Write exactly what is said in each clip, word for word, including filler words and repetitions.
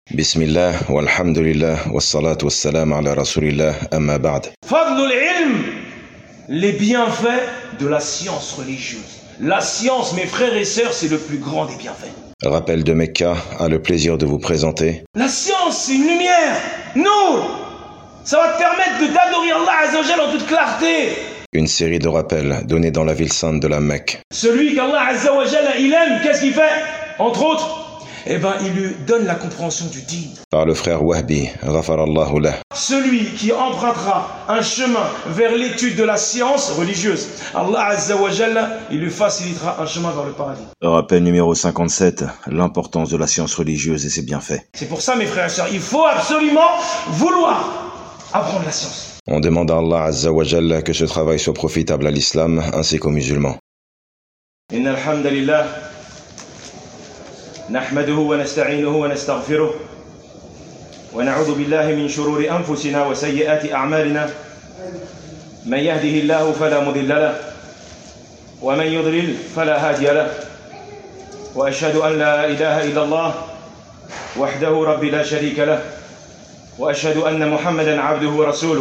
Bismillah, walhamdulillah, wassalatu wassalam ala rasulillah, amma ba'd. Fadlul ilm, les bienfaits de la science religieuse. La science, mes frères et sœurs, c'est le plus grand des bienfaits. Rappel de Mecca a le plaisir de vous présenter. La science, c'est une lumière. Nour. Ça va te permettre de d'adorer Allah Azza wa Jalla en toute clarté. Une série de rappels donnés dans la ville sainte de la Mecque. Celui qu'Allah Azza wa Jalla, il aime, qu'est-ce qu'il fait? Entre autres, eh ben, il lui donne la compréhension du dîn. Par le frère Wahbi, ghafarallahu lah. Celui qui empruntera un chemin vers l'étude de la science religieuse, Allah Azza wa Jalla, il lui facilitera un chemin vers le paradis. Rappel numéro cinquante-sept, l'importance de la science religieuse et ses bienfaits. C'est pour ça, mes frères et sœurs, il faut absolument vouloir apprendre la science. On demande à Allah Azza wa Jalla que ce travail soit profitable à l'islam ainsi qu'aux musulmans. Inna alhamdulillah. نحمده ونستعينه ونستغفره ونعوذ بالله من شرور أنفسنا وسيئات أعمالنا من يهده الله فلا مضل له ومن يضلل فلا هادي له وأشهد أن لا إله إلا الله وحده رب لا شريك له وأشهد أن محمدا عبده ورسوله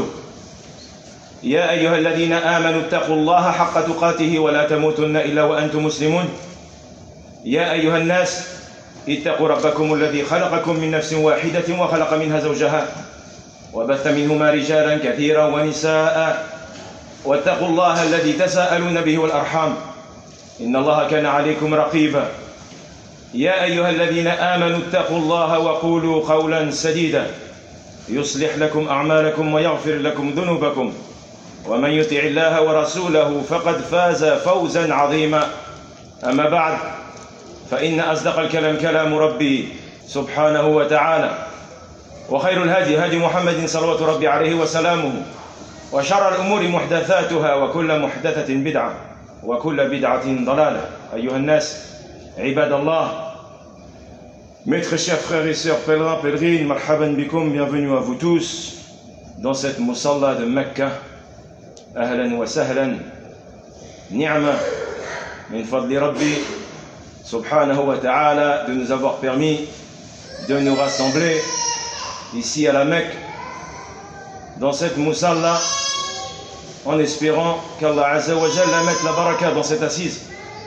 يا أيها الذين آمنوا اتقوا الله حق تقاته ولا تموتن إلا وأنتم مسلمون يا أيها الناس اتقوا ربكم الذي خلقكم من نفس واحدة وخلق منها زوجها وبث منهما رجالا كثيرا ونساء واتقوا الله الذي تساءلون به والأرحام إن الله كان عليكم رقيبا يا أيها الذين آمنوا اتقوا الله وقولوا قولا سديدا يصلح لكم أعمالكم ويغفر لكم ذنوبكم ومن يطع الله ورسوله فقد فاز فوزا عظيما أما بعد فإن أصدق الكلام كلام ربي سبحانه وتعالى وخير الهدي هدي محمد صلوات ربي عليه وسلامه وشر الأمور محدثاتها وكل محدثة بدعة وكل بدعة ضلالة أيها الناس عباد الله. Mes très chers frères et sœurs pèlerins, pèlerines, marhaban bikoum, bienvenue à vous tous dans cette musalla de Mecca. Ahlan wa sahlan, ni'ma min fadli rabbi subhanahu wa ta'ala de nous avoir permis de nous rassembler ici à la Mecque dans cette musalla en espérant qu'Allah Azza wa Jalla mette la baraka dans cette assise.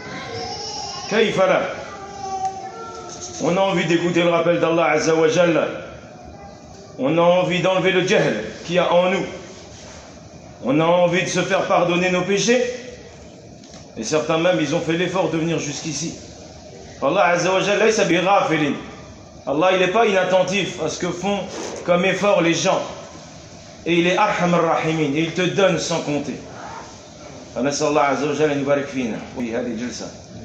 Kayfa la? On a envie d'écouter le rappel d'Allah Azza wa Jalla. On a envie d'enlever le jahl qu'il y a en nous. On a envie de se faire pardonner nos péchés. Et certains même, ils ont fait l'effort de venir jusqu'ici. Allah Azza wa Jalla, Allah, il n'est pas inattentif à ce que font comme effort les gens. Et il est Arham ar-Rahimin. Et il te donne sans compter. فنسأل الله عز وجل أن يبارك فينا في هذه الجلسة.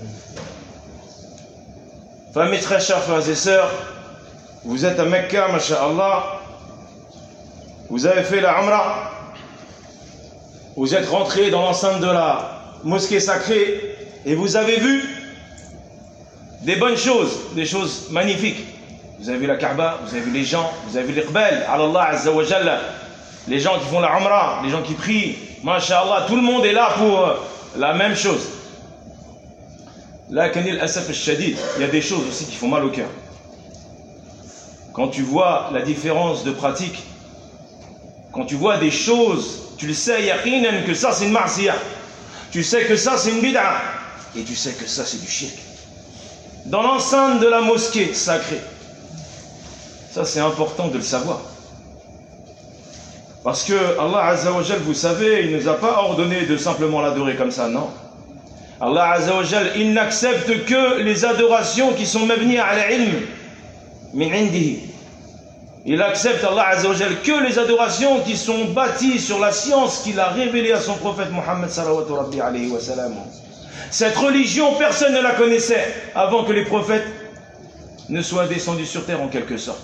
Mes très chers frères et sœurs, vous êtes à Mecca, masha'Allah. Vous avez fait la Umrah. Vous êtes rentrés dans l'enceinte de la mosquée sacrée et vous avez vu des bonnes choses, des choses magnifiques. Vous avez vu la Kaaba, vous avez vu les gens, vous avez vu l'Iqbal, Allah Azza wa Jalla, les gens qui font la Umrah, les gens qui prient, masha'Allah, tout le monde est là pour la même chose. Là, il y a des choses aussi qui font mal au cœur. Quand tu vois la différence de pratique, quand tu vois des choses, tu le sais, yaqinan, que ça c'est une ma'siyah, tu sais que ça c'est une bid'a, et tu sais que ça c'est du shirk. Dans l'enceinte de la mosquée sacrée, ça c'est important de le savoir. Parce que Allah Azza wa Jal, vous savez, il ne nous a pas ordonné de simplement l'adorer comme ça, non. Allah Azza wa Jal, il n'accepte que les adorations qui sont mabniya ala ilm min indihi. Il accepte, Allah Azza wa Jal, que les adorations qui sont bâties sur la science qu'il a révélée à son prophète Muhammad salawatu rabbi alayhi wa salam. Cette religion, personne ne la connaissait avant que les prophètes ne soient descendus sur terre en quelque sorte.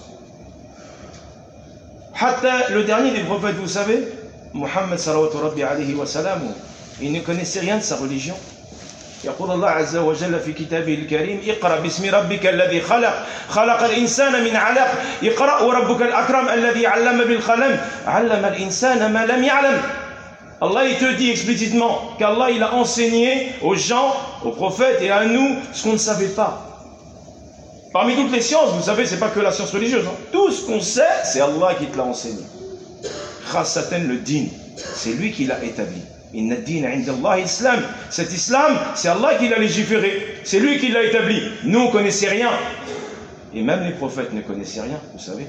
Hatta, le dernier des prophètes, vous savez, Muhammad salawatu rabbi alayhi wa salam, il ne connaissait rien de sa religion. يقول الله عز وجل في كتابه الكريم اقرأ باسم ربك الذي خلق خلق الإنسان من علق اقرأ وربك الأكرم الذي علم بالقلم علم الإنسان ما لم يعلم. Allah il te dit explicitement qu'Allah il a enseigné aux gens, aux prophètes et à nous ce qu'on ne savait pas. Parmi toutes les sciences, vous savez, c'est pas que la science religieuse. Hein. Tout ce qu'on sait, c'est Allah qui te l'a enseigné. Khassatan le din, c'est lui qui l'a établi. Inna ad-din 'inda Allah islam. Cet islam, c'est Allah qui l'a légiféré. C'est lui qui l'a établi. Nous, on ne connaissait rien. Et même les prophètes ne connaissaient rien, vous savez.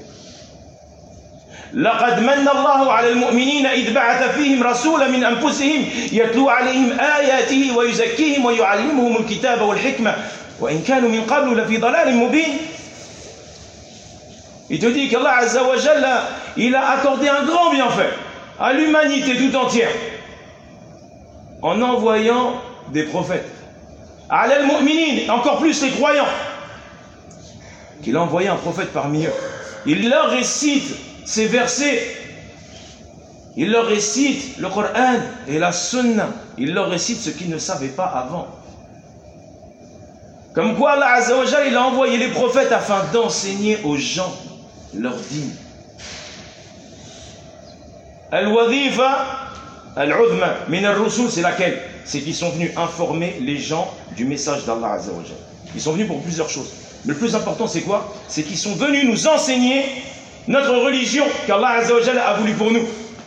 لقد من الله على المؤمنين إذ بعث فيهم رسولا من أنفسهم يتلو عليهم آياته ويزكيهم ويعلمهم الكتاب والحكمة وإن كانوا من قبل لفي ضلال مبين. Il te dit qu'Allah Azza wa Jalla, il a accordé un grand bienfait à l'humanité tout entière en envoyant des prophètes. Ala al-mu'minin, encore plus les croyants. Qu'il a envoyé un prophète parmi eux. Il leur récite ces versets. Il leur récite le Coran et la Sunna. Il leur récite ce qu'ils ne savaient pas avant. Comme quoi Allah Azza wa Jalla, il a envoyé les prophètes afin d'enseigner aux gens leur dîme. Al-Wadhifa Al-Udhma min al-Rusul, c'est laquelle? C'est qu'ils sont venus informer les gens du message d'Allah Azza wa Jalla. Ils sont venus pour plusieurs choses. Mais le plus important, c'est quoi? C'est qu'ils sont venus nous enseigner notre religion qu'Allah Azza wa Jalla a voulu pour nous.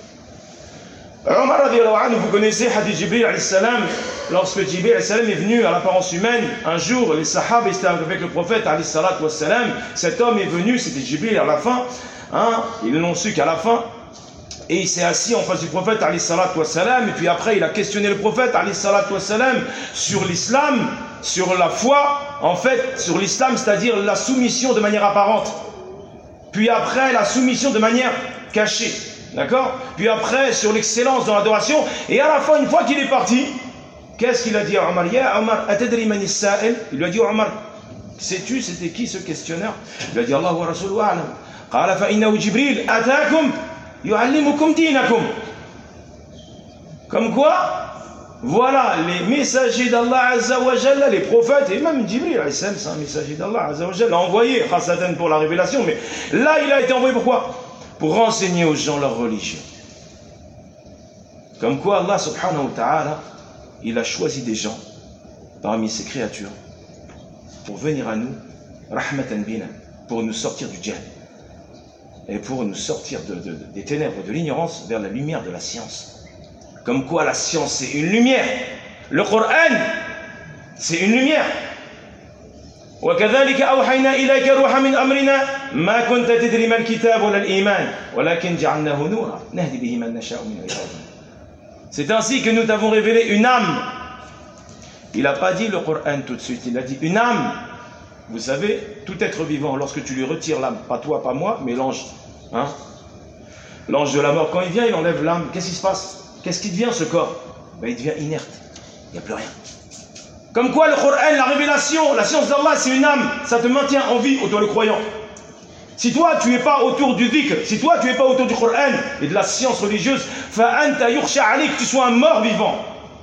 Omar radiyallahu anhu, vous connaissez Hadith Jibril alayhi salam, lorsque Jibril alayhi salam est venu à l'apparence humaine, un jour les sahaba étaient avec le prophète alayhi salatu wa salam, cet homme est venu, c'était Jibril à la fin, hein, ils ne l'ont su qu'à la fin, et il s'est assis en face du prophète alayhi salatu wa salam, et puis après il a questionné le prophète alayhi salatu wa salam sur l'islam, sur la foi, en fait sur l'islam, c'est-à-dire la soumission de manière apparente, puis après la soumission de manière cachée. D'accord? Puis après, sur l'excellence dans l'adoration. Et à la fin, une fois qu'il est parti, qu'est-ce qu'il a dit à Omar? Ya Omar, atadri man is-sa'il? Il lui a dit, Omar, sais-tu c'était qui ce questionneur? Il lui a dit, Allah wa rasuluhu a'lam. Qala fa innahu Jibril atakum yu'allimukum dinakum. Comme quoi, voilà, les messagers d'Allah Azza wa Jalla, les prophètes, et même Jibril, c'est un messager d'Allah Azza wa Jalla, envoyé, khassatan pour la révélation, mais là, il a été envoyé pourquoi? Pour renseigner aux gens leur religion. Comme quoi Allah subhanahu wa ta'ala, il a choisi des gens parmi ses créatures pour venir à nous, rahmatan bina, pour nous sortir du djihad et pour nous sortir de, de, de, des ténèbres de l'ignorance vers la lumière de la science. Comme quoi la science c'est une lumière, le Coran c'est une lumière. وكذلك أوحينا إليك روحا من أمرنا ما كنت تدري ما الكتاب ولا الإيمان ولكن جعلناه نورا نهدي به من نشاء من عبادنا. C'est ainsi que nous t'avons révélé une âme. Il n'a pas dit le Coran tout de suite, il a dit une âme. Vous savez, tout être vivant, lorsque tu lui retires l'âme, pas toi, pas moi, mais l'ange, hein? L'ange de la mort, quand il vient, il enlève l'âme. Qu'est-ce qui se passe? Qu'est-ce qui devient ce corps? Ben, il devient inerte, il n'y a plus rien. Comme quoi le Coran, la révélation, la science d'Allah, c'est une âme, ça te maintient en vie, toi le croyant. Si toi tu n'es pas autour du dhikr, si toi tu n'es pas autour du Coran et de la science religieuse, fa'anta yukhsha alayk, que tu sois un mort vivant.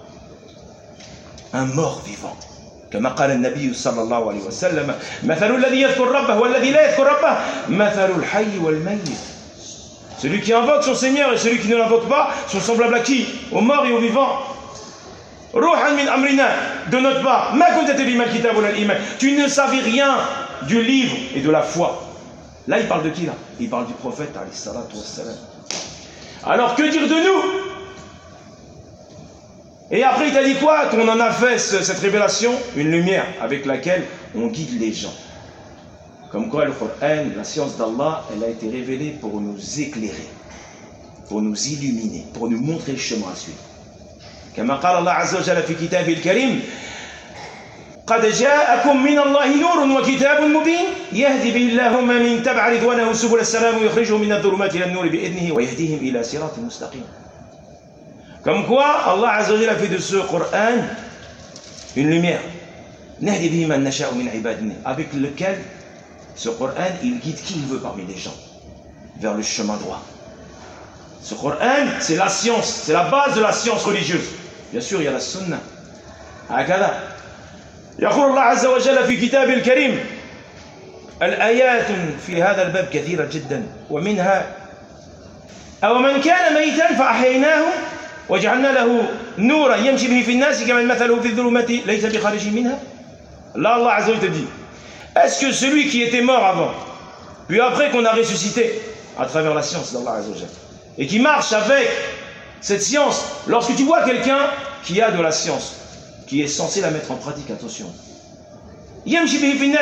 Un mort vivant. كما قال النبي صلى الله عليه وسلم مثل الذي يذكر ربه والذي لا يذكر ربه مثل الحي والميت. Celui qui invoque son Seigneur et celui qui ne l'invoque pas sont semblables à qui? Aux morts et aux vivants. Ruhan min amrina, de notre part, ma kunta tadri mal kitab wala al-iman. Tu ne savais rien du livre et de la foi. Là, il parle de qui là? Il parle du prophète alayhi salatu wassalam. Alors que dire de nous? Et après, il t'a dit quoi? Qu'on en a fait cette révélation, une lumière avec laquelle on guide les gens. Comme quoi, le Coran, la science d'Allah, elle a été révélée pour nous éclairer, pour nous illuminer, pour nous montrer le chemin à suivre. كما قال الله عز وجل في كتابه الكريم قد جاءكم من الله نور وكتاب مبين يهدي به الله من تبع رضوانه سبل السلام ويخرجهم من الظلمات إلى النور بإذنه ويهديهم إلى صراط مستقيم. Comme quoi Allah Azza wa Jalla a fait de ce Coran une lumière نهدي به من نشاء من عبادنا, avec lequel ce Coran il guide qui il veut parmi les gens vers le chemin droit. Ce Coran, c'est la science, c'est la base de la science religieuse. Bien sûr, il y a la sunna. هكذا يقول الله عز وجل في كتابه الكريم الآيات في هذا الباب كثيرة جدا ومنها أو من كان ميتا فأحييناه وجعلنا له نورا يمشي به في الناس كمن مثله في الظلمات ليس بخارج منها. Là, Allah Azza wa Jalla dit Est-ce que celui qui était mort avant, puis après qu'on a ressuscité à travers la science d'Allah Azza wa Jalla, et qui marche avec cette science, lorsque tu vois quelqu'un qui a de la science, qui est censé la mettre en pratique, attention. Est-ce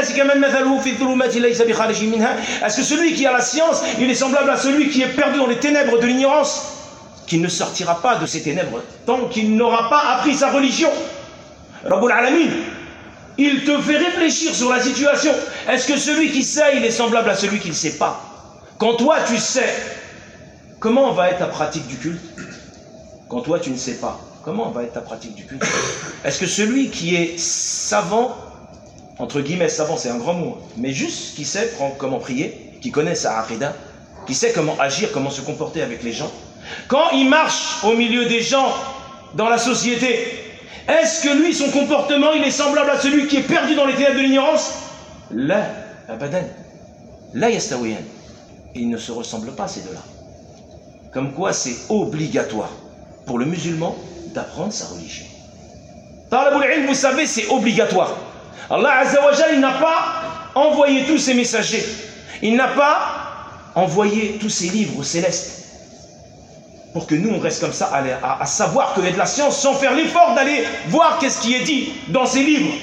que celui qui a la science, il est semblable à celui qui est perdu dans les ténèbres de l'ignorance, qui ne sortira pas de ces ténèbres tant qu'il n'aura pas appris sa religion? Rabbul Alamin, il te fait réfléchir sur la situation. Est-ce que celui qui sait, il est semblable à celui qui ne sait pas? Quand toi tu sais, comment va être ta pratique du culte? Quand toi tu ne sais pas, comment va être ta pratique du culte? Est-ce que celui qui est savant, entre guillemets savant c'est un grand mot, mais juste qui sait comment prier, qui connaît sa aqidah, qui sait comment agir, comment se comporter avec les gens, quand il marche au milieu des gens dans la société, est-ce que lui, son comportement, il est semblable à celui qui est perdu dans les ténèbres de l'ignorance? La, abadan, la yastawiyan. Ils ne se ressemblent pas ces deux-là. Comme quoi c'est obligatoire pour le musulman d'apprendre sa religion. Talabul ilm, vous savez, c'est obligatoire. Allah Azza wa Jalla, il n'a pas envoyé tous ses messagers. Il n'a pas envoyé tous ses livres célestes pour que nous on reste comme ça à, à, à savoir qu'il y a de la science sans faire l'effort d'aller voir qu'est-ce qui est dit dans ces livres.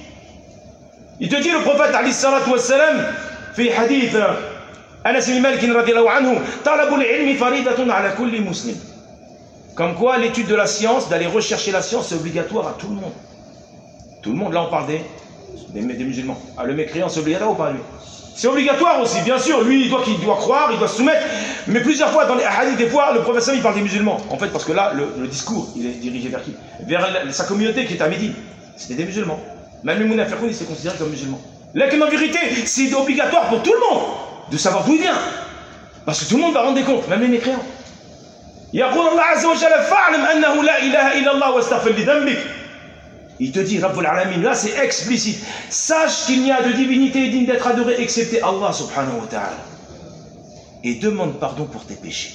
Il te dit le prophète alayhi salatu wa salam fi hadith Anas ibn Malik radiyallahu anhu, talabul ilmi faridatun ala kulli muslim. Comme quoi l'étude de la science, d'aller rechercher la science, c'est obligatoire à tout le monde. Tout le monde, là on parle des, des, des musulmans. Ah, le mécréant c'est obligatoire ou pas lui? C'est obligatoire aussi, bien sûr, lui il doit, il doit croire, il doit se soumettre, mais plusieurs fois dans les hadiths, des fois le prophète il parle des musulmans, en fait parce que là le, le discours il est dirigé vers qui? Vers la, sa communauté qui est à Médine, c'était des musulmans, même les munafiqoun ils étaient considérés comme musulmans. Là en vérité c'est obligatoire pour tout le monde de savoir d'où il vient, parce que tout le monde va rendre des comptes, même les mécréants. يقول الله عز وجل فاعلم أنه لا إله إلا الله واستغفر لذنبك. Il te dit, Rabbul Alamin, là c'est explicite. Sache qu'il n'y a de divinité digne d'être adorée excepté Allah subhanahu wa ta'ala. Et demande pardon pour tes péchés.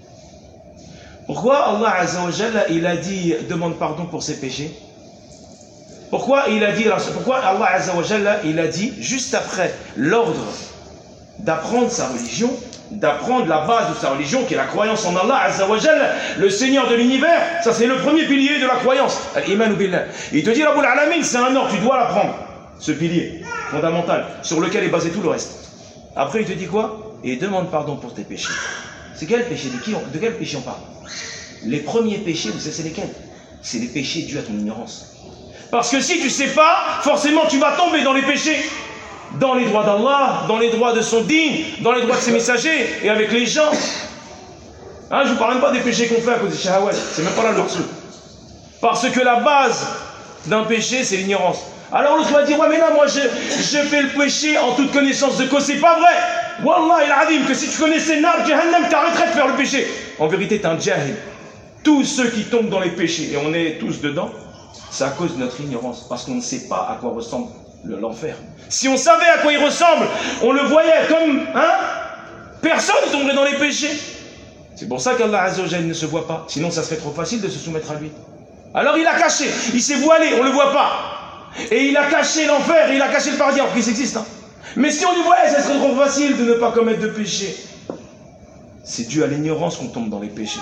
Pourquoi Allah Azza wa Jalla, il a dit demande pardon pour ses péchés? Pourquoi il a dit, pourquoi Allah Azza wa Jalla, il a dit juste après l'ordre d'apprendre sa religion, d'apprendre la base de sa religion qui est la croyance en Allah Azza wa Jalla, le Seigneur de l'univers, ça c'est le premier pilier de la croyance, al-iman billah. Il te dit Rabbul Alamin, c'est un ordre, tu dois l'apprendre, ce pilier fondamental sur lequel est basé tout le reste. Après il te dit quoi? Et demande pardon pour tes péchés. C'est quel péché? De, qui on, de quel péché on parle? Les premiers péchés, vous savez c'est lesquels? C'est les péchés dus à ton ignorance. Parce que si tu ne sais pas, forcément tu vas tomber dans les péchés. Dans les droits d'Allah, dans les droits de son digne, dans les droits de ses messagers, et avec les gens. Hein, je ne vous parle même pas des péchés qu'on fait à cause des shahawat, c'est même pas là le truc. Parce que la base d'un péché, c'est l'ignorance. Alors l'autre va dire, ouais mais là moi je, je fais le péché en toute connaissance de cause, c'est pas vrai. Wallah il adim que si tu connaissais Nar Jahannam, t'arrêterais de faire le péché. En vérité, t'es un jahil. Tous ceux qui tombent dans les péchés, et on est tous dedans, c'est à cause de notre ignorance, parce qu'on ne sait pas à quoi ressemble l'enfer. Si on savait à quoi il ressemble, on le voyait comme, hein, personne ne tomberait dans les péchés. C'est pour ça qu'Allah Azza wa Jalla ne se voit pas. Sinon, ça serait trop facile de se soumettre à lui. Alors il a caché, il s'est voilé, on ne le voit pas. Et il a caché l'enfer, et il a caché le paradis, alors qu'il existe. Hein. Mais si on lui voyait, ça serait trop facile de ne pas commettre de péché. C'est dû à l'ignorance qu'on tombe dans les péchés.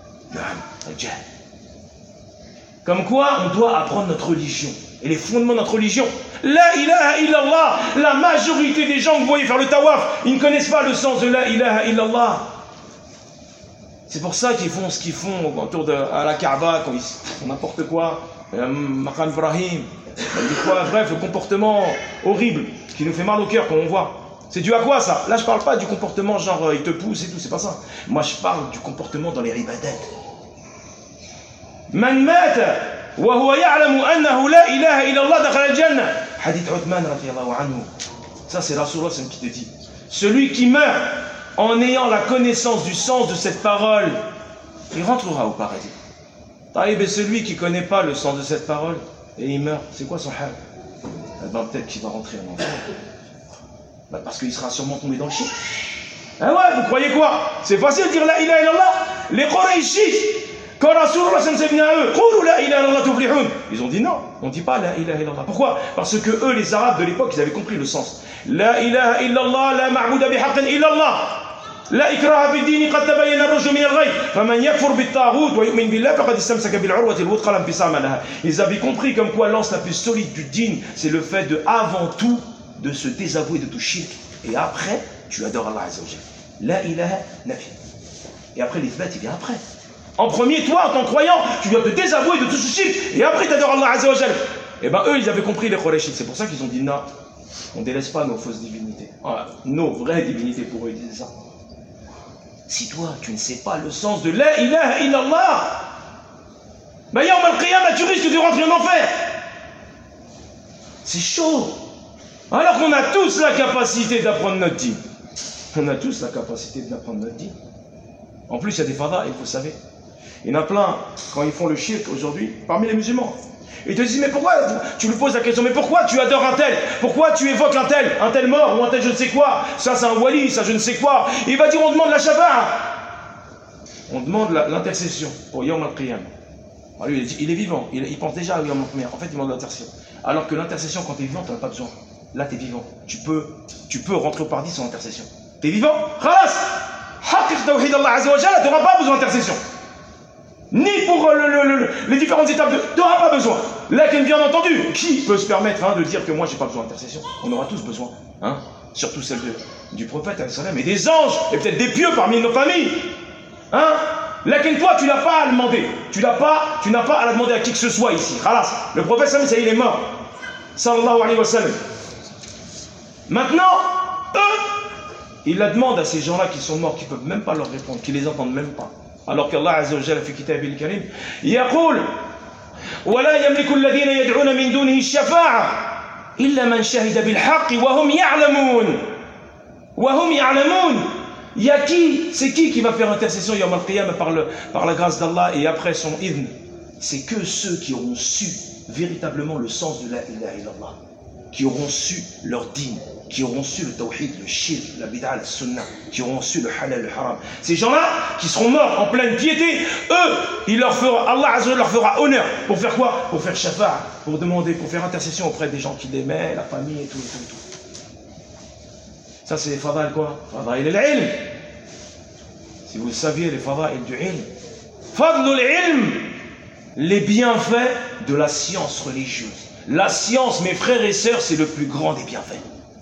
Comme quoi, on doit apprendre notre religion. Et les fondements de notre religion. La ilaha illallah. La majorité des gens que vous voyez faire le tawaf, ils ne connaissent pas le sens de la ilaha illallah. C'est pour ça qu'ils font ce qu'ils font autour de à la Kaaba, quand ils font n'importe quoi. Maqam Ibrahim. Bref, le comportement horrible qui nous fait mal au cœur quand on voit. C'est dû à quoi ça? Là, je parle pas du comportement genre il te pousse et tout, c'est pas ça. Moi, je parle du comportement dans les ibadat. Man mata wa huwa ya'lamu annahu la ilaha illa Allah dakhala al-jannah. Hadith Uthman radiyallahu anhu. Ça c'est Rasulullah qui te dit. Celui qui meurt en ayant la connaissance du sens de cette parole, il rentrera au paradis. Taïb est celui qui ne connaît pas le sens de cette parole et il meurt. C'est quoi son hal? Eh ben, peut-être qu'il va rentrer en enfer. Ben, parce qu'il sera sûrement tombé dans le shirk. Ah ouais, vous croyez quoi? C'est facile de dire la ilaha illallah. Les Qurayshites, Quand Rasulullah s'est venu à eux, ils ont dit non, on ne dit pas la ilaha illallah. Pourquoi? Parce que eux, les Arabes de l'époque, ils avaient compris le sens. La ilaha illallah, la ma'bouda bihaqqin illallah. La ikraha fi dini qad tabayyana ar-rushd min al-ghayy. Faman yakfur bit-taghut wa yu'min billah faqad istamsaka bil-'urwati al-wuthqa la infisama laha. Ils avaient compris comme quoi l'anse la plus solide du din, c'est le fait de, avant tout, de se désavouer de tout shirk. Et après, tu adores Allah Azza wa Jalla. La ilaha nafi. Et après, l'ithbat, il vient après. En premier, toi, en tant que croyant, tu dois te désavouer de tout ce shirk. Et après, tu adores Allah Azza wa Jalla. Et bien, eux, ils avaient compris les Quraysh. C'est pour ça qu'ils ont dit non, on ne délaisse pas nos fausses divinités. Voilà. Nos vraies divinités, pour eux, ils disaient ça. Si toi, tu ne sais pas le sens de la ilaha illallah, ben, yawm al-qiyamah, tu risques de rentrer en enfer. C'est chaud. Alors qu'on a tous la capacité d'apprendre notre dîme. On a tous la capacité d'apprendre notre dîme. En plus, il y a des fadas, il faut savoir. Il y en a plein, quand ils font le shirk aujourd'hui, parmi les musulmans. Ils te disent, mais pourquoi, tu lui poses la question, mais pourquoi tu adores un tel? Pourquoi tu évoques un tel, un tel mort ou un tel je ne sais quoi? Ça c'est un wali, ça je ne sais quoi. Il va dire, on demande la shafa'a. On demande l'intercession pour Yawm al-Qiyamah. Lui, il, il est vivant, il, il pense déjà à Yawm al-Qiyamah. En fait, il demande l'intercession. Alors que l'intercession, quand tu es vivant, tu n'en as pas besoin. Là, tu es vivant. Tu peux, tu peux rentrer au paradis sans intercession. Tu es vivant? Khalas! Haqiq tawhid Allah Azza wa Jalla, tu n'auras pas besoin d'intercession. Ni pour le, le, le, les différentes étapes de... Tu n'auras pas besoin. Là, bien entendu, qui peut se permettre hein, de dire que moi, j'ai pas besoin d'intercession? On aura tous besoin. Hein, surtout celle de, du prophète, et des anges, et peut-être des pieux parmi nos familles. Hein? Là, toi, tu n'as pas à demander. Tu n'as pas, tu n'as pas à la demander à qui que ce soit ici. Khalas. Le prophète, ça, il est mort. Sallallahu alayhi wa sallam. Maintenant, eux, ils la demandent à ces gens-là qui sont morts, qui ne peuvent même pas leur répondre, qui ne les entendent même pas. Alors qu'Allah Azza wa Jalla fi kitabil karim يقول ولا يملك الذين يدعون من دونه الشفاعة إلا من شهد بالحق وهم يعلمون وهم يعلمون. Il y a qui? C'est qui qui va faire intercession Yawm al-Qiyamah par, le, par la grâce d'Allah et après son idn? C'est que ceux qui auront su véritablement le sens de la ilaha illallah, qui auront su leur din, qui auront su le tawhid, le shirk, la bid'a, le sunnah, qui auront su le halal, le haram. Ces gens-là, qui seront morts en pleine piété, eux, il leur fera, Allah Azza wa Jalla leur fera honneur. Pour faire quoi? Pour faire shafa'a, pour demander, pour faire intercession auprès des gens qui l'aimaient, la famille et tout, et tout, et tout. Ça, c'est les fadaïl quoi? Fadaïl al-ilm. Si vous le saviez, les fadaïl du ilm. Fadlul ilm, les bienfaits de la science religieuse. La science, mes frères et sœurs, c'est le plus grand des bienfaits.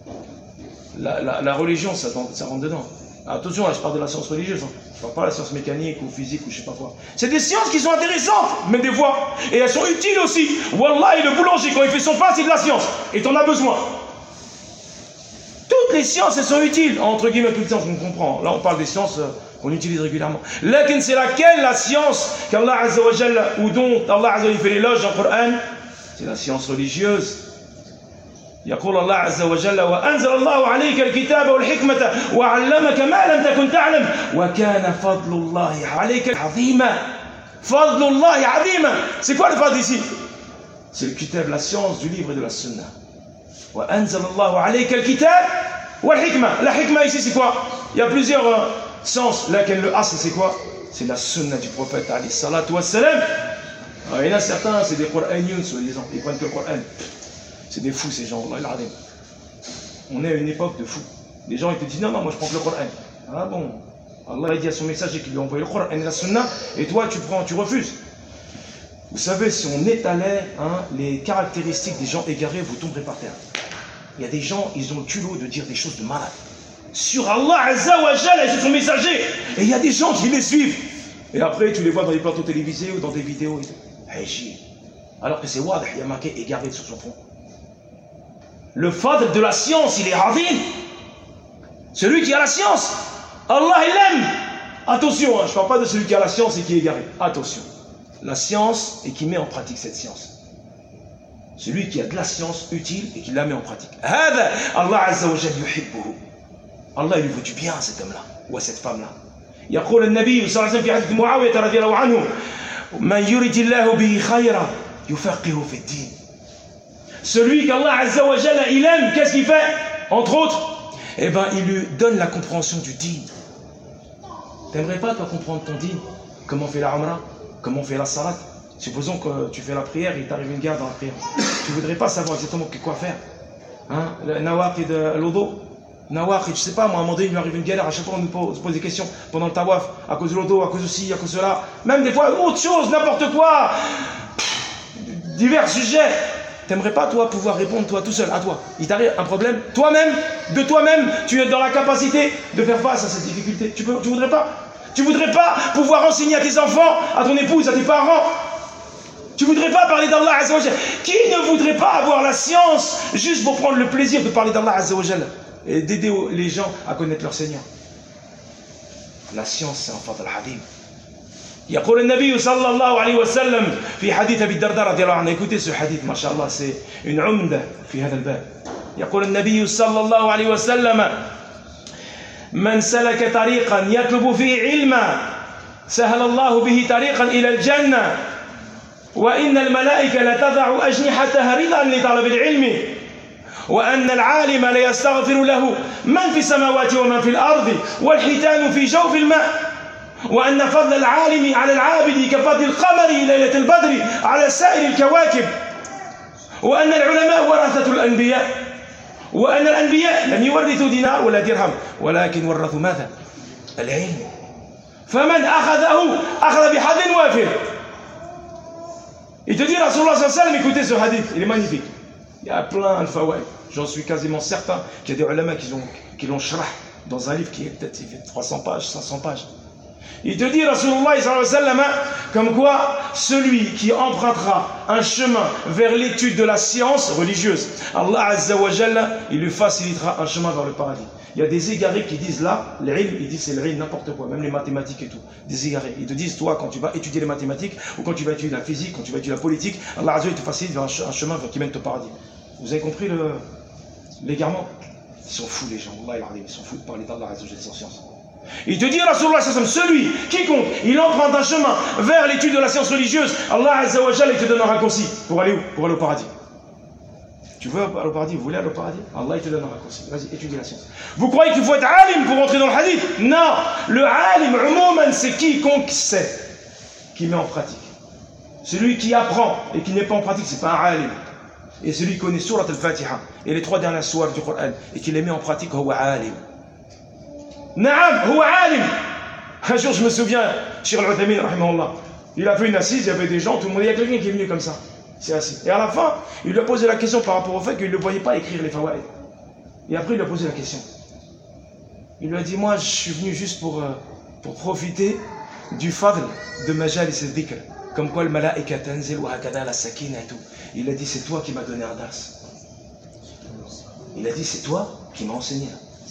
La, la, la religion, ça, ça rentre dedans. Attention, là, je parle de la science religieuse. Hein. Je ne parle pas de la science mécanique ou physique ou je ne sais pas quoi. C'est des sciences qui sont intéressantes, mais des fois. Et elles sont utiles aussi. Wallah, et le boulanger, quand il fait son pain, c'est de la science. Et tu en as besoin. Toutes les sciences, elles sont utiles. Entre guillemets, toutes les sciences, on comprend. Là, on parle des sciences euh, qu'on utilise régulièrement. Lakin, c'est laquelle la science qu'Allah Azza wa Jalla, ou dont Allah Azza wa Jalla fait l'éloge dans le Coran? C'est la science religieuse. يقول الله عز وجل وأنزل الله عليك الكتاب والحكمة وعلمك ما لم تكن تعلم وكان فضل الله عليك عظيما. فضل الله عظيما. C'est quoi le fadl ici? C'est le kitab, la science du livre et de la sunna. وأنزل الله عليك الكتاب والحكمة. La hikma ici c'est quoi? Il y a plusieurs euh, sens. Là, le asl c'est quoi? C'est la sunna du prophète alayhi salatu wa salam. Il y en a certains, c'est des Qur'aniens, soi-disant. Ils prennent que le Qur'an. C'est des fous, ces gens. On est à une époque de fous. Les gens, ils te disent, non, non, moi je prends que le Qur'an. Ah bon? Allah a dit à son messager qu'il lui a envoyé le Qur'an et la sunna, et toi, tu prends, tu refuses. Vous savez, si on étalait hein, les caractéristiques des gens égarés, vous tomberez par terre. Il y a des gens, ils ont le culot de dire des choses de malade. Sur Allah Azza wa Jalla et sur son messager. Et il y a des gens qui les suivent. Et après, tu les vois dans les plateaux télévisés ou dans des vidéos. Hey, alors que c'est Wadah, il y a marqué égaré sur son front. Le fadl de la science, il est radin. Celui qui a la science, Allah il aime. Attention, hein, je ne parle pas de celui qui a la science et qui est égaré. Attention. La science et qui met en pratique cette science. Celui qui a de la science utile et qui la met en pratique. Allah Azza wa Jalla yuhibbuhu. Allah il lui veut du bien à cet homme-là ou à cette femme-là. يقول النبي صلى الله عليه وسلم في حديث معاوية رضي الله عنه من يرد الله به خيرا يفقهه في الدين. Celui qu'Allah Azza wa Jalla il aime, qu'est-ce qu'il fait? Entre autres, eh ben, il lui donne la compréhension du din. T'aimerais pas toi comprendre ton din? Comment on fait la umrah? comment on fait la salat. Supposons que tu fais la prière et il t'arrive une guerre dans la prière. Tu ne voudrais pas savoir exactement quoi faire. Hein? Le nawaqid l'odo. Nawaqid, je sais pas, moi, à un moment donné, il lui arrive une galère. À chaque fois, on nous pose, pose des questions pendant le tawaf. À cause de l'odo, à cause de ci, à cause de cela. Même des fois, autre chose, n'importe quoi. Pff, divers sujets. T'aimerais pas, toi, pouvoir répondre, toi, tout seul, à toi. Il t'arrive un problème. Toi-même, de toi-même, tu es dans la capacité de faire face à cette difficulté. Tu peux, tu voudrais pas? Tu voudrais pas pouvoir enseigner à tes enfants, à ton épouse, à tes parents? Tu voudrais pas parler d'Allah Azza wa Jal? Qui ne voudrait pas avoir la science juste pour prendre le plaisir de parler d'Allah Azza wa Jal et d'aider les gens à connaître leur Seigneur? La science, c'est un fadl hadim. يقول النبي صلى الله عليه وسلم في حديث أبي الدرداء رضي الله عنه. Écoutez ce hadith, ما شاء الله, c'est une عمدة في هذا الباب. يقول النبي صلى الله عليه وسلم من سلك طريقا يطلب فيه علما سهل الله به طريقا إلى الجنة وإن الملائكة لتضع أجنحتها رضا لطلب العلم وأن العالم ليستغفر له من في السماوات ومن في الأرض والحيتان في جوف الماء وأن فضل العالم على العابد كفضل القمر ليلة البدر على سائر الكواكب وأن العلماء ورثة الأنبياء وأن الأنبياء لم يورثوا دينار ولا درهم ولكن ورثوا ماذا؟ العلم فمن أخذه أخذ بحظ وافر. Il te dit, Rasulullah sallallahu alayhi wa sallam, écoutez ce hadith, il est magnifique. Il y a plein de fawaïd. J'en suis quasiment certain qu'il y a des ulama qui l'ont qui l'ont shrah dans un livre qui est peut-être trois cents pages, cinq cents pages. Il te dit, Rasulullah sallallahu alayhi wa sallam, comme quoi celui qui empruntera un chemin vers l'étude de la science religieuse, Allah Azza wa Jalla, il lui facilitera un chemin vers le paradis. Il y a des égarés qui disent là, l'ilm, ils disent c'est l'ilm, n'importe quoi, même les mathématiques et tout. Des égarés. Ils te disent, toi, quand tu vas étudier les mathématiques, ou quand tu vas étudier la physique, quand tu vas étudier la politique, Allah Azza wa Jalla te facilite vers un chemin qui mène au paradis. Vous avez compris l'égarement? Ils sont fous les gens, Allah ils sont fous de parler d'Allah Azza wa Jalla sans science. Il te dit, Rasulullah sallallahu alayhi wa sallam, celui, quiconque, il emprunte un chemin vers l'étude de la science religieuse, Allah Azza wa Jalla, il te donne un raccourci. Pour aller où? Pour aller au paradis. Tu veux aller au paradis? Vous voulez aller au paradis? Allah, il te donne un raccourci. Vas-y, étudie la science. Vous croyez qu'il faut être alim pour rentrer dans le hadith? Non. Le alim, umuman, c'est quiconque sait, qui met en pratique. Celui qui apprend et qui n'est pas en pratique, c'est pas un alim. Et celui qui connaît surat al-Fatiha et les trois dernières sourates du Coran et qui les met en pratique, huwa alim. Naam, huwa alim. Un jour, je me souviens, Cheikh Al-Uthaymin, rahimahullah, il a fait une assise, il y avait des gens, tout le monde, il y a quelqu'un qui est venu comme ça. C'est assis. Et à la fin, il lui a posé la question par rapport au fait qu'il ne le voyait pas écrire les fawaïd. Et après, il lui a posé la question. Il lui a dit, moi, je suis venu juste pour, euh, pour profiter du fadl de Majalis al-Dhikr. Comme quoi, le malaika tanzil wa hakada la sakina et tout. Il a dit, c'est toi qui m'as donné un dars. Il a dit, c'est toi qui m'as enseigné.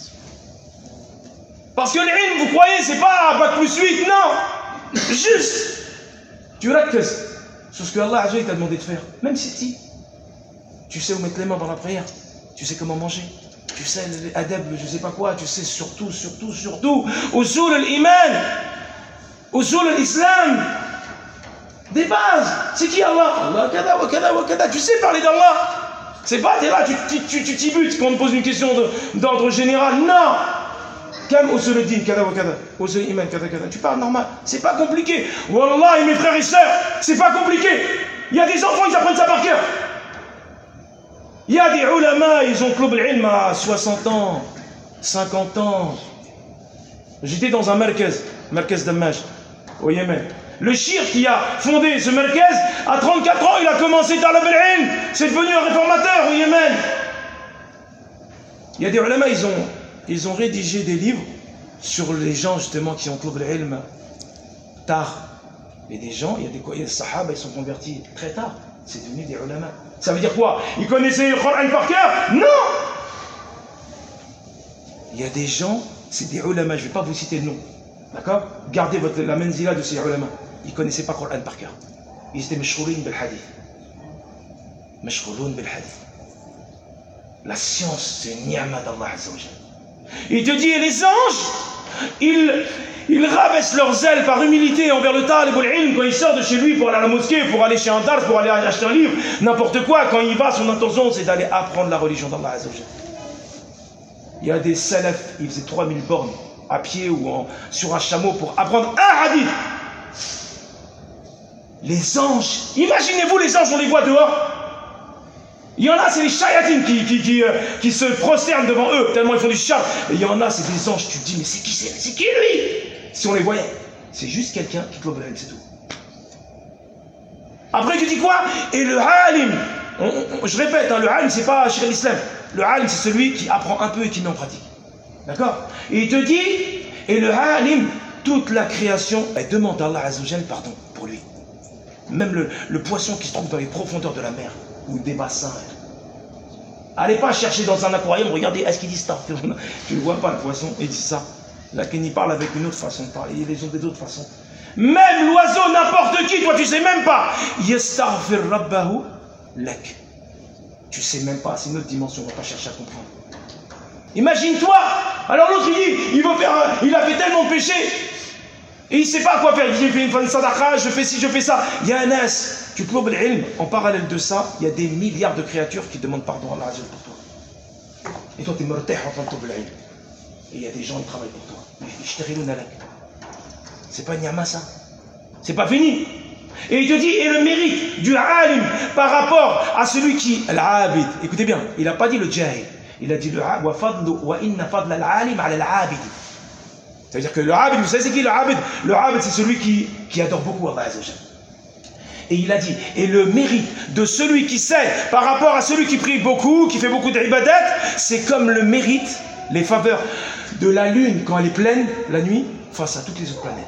Parce que l'ilm, vous croyez, c'est pas bac plus huit, non. Juste, tu rakkaz sur ce que Allah Azza wa Jalla t'a demandé de faire. Même si petit. Tu sais où mettre les mains dans la prière. Tu sais comment manger. Tu sais l'adab, je sais pas quoi. Tu sais surtout, surtout, surtout. Usul al-iman. Usul al-islam. Des bases. C'est qui Allah? Allah, kada wa kada wa kada. Tu sais parler d'Allah. C'est pas, t'es là, tu t'y butes quand on te pose une question d'ordre général. Non. Comme usul al-din, kada wa kada. Usul al-iman, kada kada. Tu parles normal. C'est pas compliqué. Wallah, mes frères et sœurs, c'est pas compliqué. Il y a des enfants, ils apprennent ça par cœur. Il y a des ulama, ils ont club al-ilm à soixante ans, cinquante ans. J'étais dans un markaz, markaz Dammaj, au Yémen. Le shir qui a fondé ce markaz, à trente-quatre ans, il a commencé talab al-ilm. C'est devenu un réformateur au Yémen. Il y a des ulama, ils ont, ils ont rédigé des livres sur les gens justement qui ont club al-ilm tard. Mais des gens, il y a des, il y a des sahaba, ils sont convertis très tard. C'est devenu des ulama. Ça veut dire quoi? Ils connaissaient le Coran par cœur? Non. Il y a des gens, c'est des ulama, je ne vais pas vous citer le nom. D'accord? Gardez votre, la menzila de ces ulama. Ils ne connaissaient pas le Coran par cœur. Ils étaient mashghouloun bil hadith. Mashghouloun bil hadith. La science, c'est une ni'ma d'Allah Azza wa Jalla. Il te dit, les anges, ils, ils rabaissent leurs ailes par humilité envers le talib al-ilm quand il sort de chez lui pour aller à la mosquée, pour aller chez un dar, pour aller acheter un livre, n'importe quoi. Quand il va, son intention, c'est d'aller apprendre la religion d'Allah Azza wa Jalla. Il y a des salafs, ils faisaient trois mille bornes à pied ou en, sur un chameau pour apprendre un hadith. Les anges, imaginez-vous les anges, on les voit dehors. Il y en a, c'est les shayatines qui, qui, qui, euh, qui se prosternent devant eux, tellement ils font du char. Et il y en a, c'est des anges, tu te dis, mais c'est qui c'est C'est qui lui? Si on les voyait, c'est juste quelqu'un qui clope la haine, c'est tout. Après, tu dis quoi? Et le alim, on, on, je répète, hein, le alim, c'est pas Cheikh l'Islam. Le alim, c'est celui qui apprend un peu et qui met en pratique. D'accord? Et il te dit, et le alim, toute la création, elle demande à Allah Azzawajal pardon pour lui. Même le, le poisson qui se trouve dans les profondeurs de la mer, ou des bassins. Allez pas chercher dans un aquarium, regardez, est-ce qu'il dit ça? Tu ne vois pas le poisson, il dit ça. Là, qu'il parle avec une autre façon de parler, ils ont des autres façons. Même l'oiseau, n'importe qui, toi tu sais même pas. Yastaghfir rabbahu lak. Tu sais même pas, c'est une autre dimension, on va pas chercher à comprendre. Imagine-toi, alors l'autre il dit, il veut faire, il a fait tellement de péchés, et il ne sait pas quoi faire. Il dit, j'ai fait une sadaqa, je fais ci, je fais ça. Il y a un as, tu peux l'ilm. En parallèle de ça, il y a des milliards de créatures qui demandent pardon à Allah Azzawajal pour toi. Et toi tu es morteh en train de tomber l'ilm. Et il y a des gens qui travaillent pour toi. C'est pas niama ça. C'est pas fini. Et il te dit, et le mérite du alim par rapport à celui qui, l'abid, écoutez bien, il n'a pas dit le jahil, il a dit le wa fadlu wa inna fadla al-alim ala al-abid. C'est-à-dire que le abid, vous savez c'est qui le abid? Le abid c'est celui qui, qui adore beaucoup Allah Azzawajal. Et il a dit, et le mérite de celui qui sait par rapport à celui qui prie beaucoup, qui fait beaucoup d'ibadat, c'est comme le mérite, les faveurs de la lune quand elle est pleine, la nuit, face à toutes les autres planètes.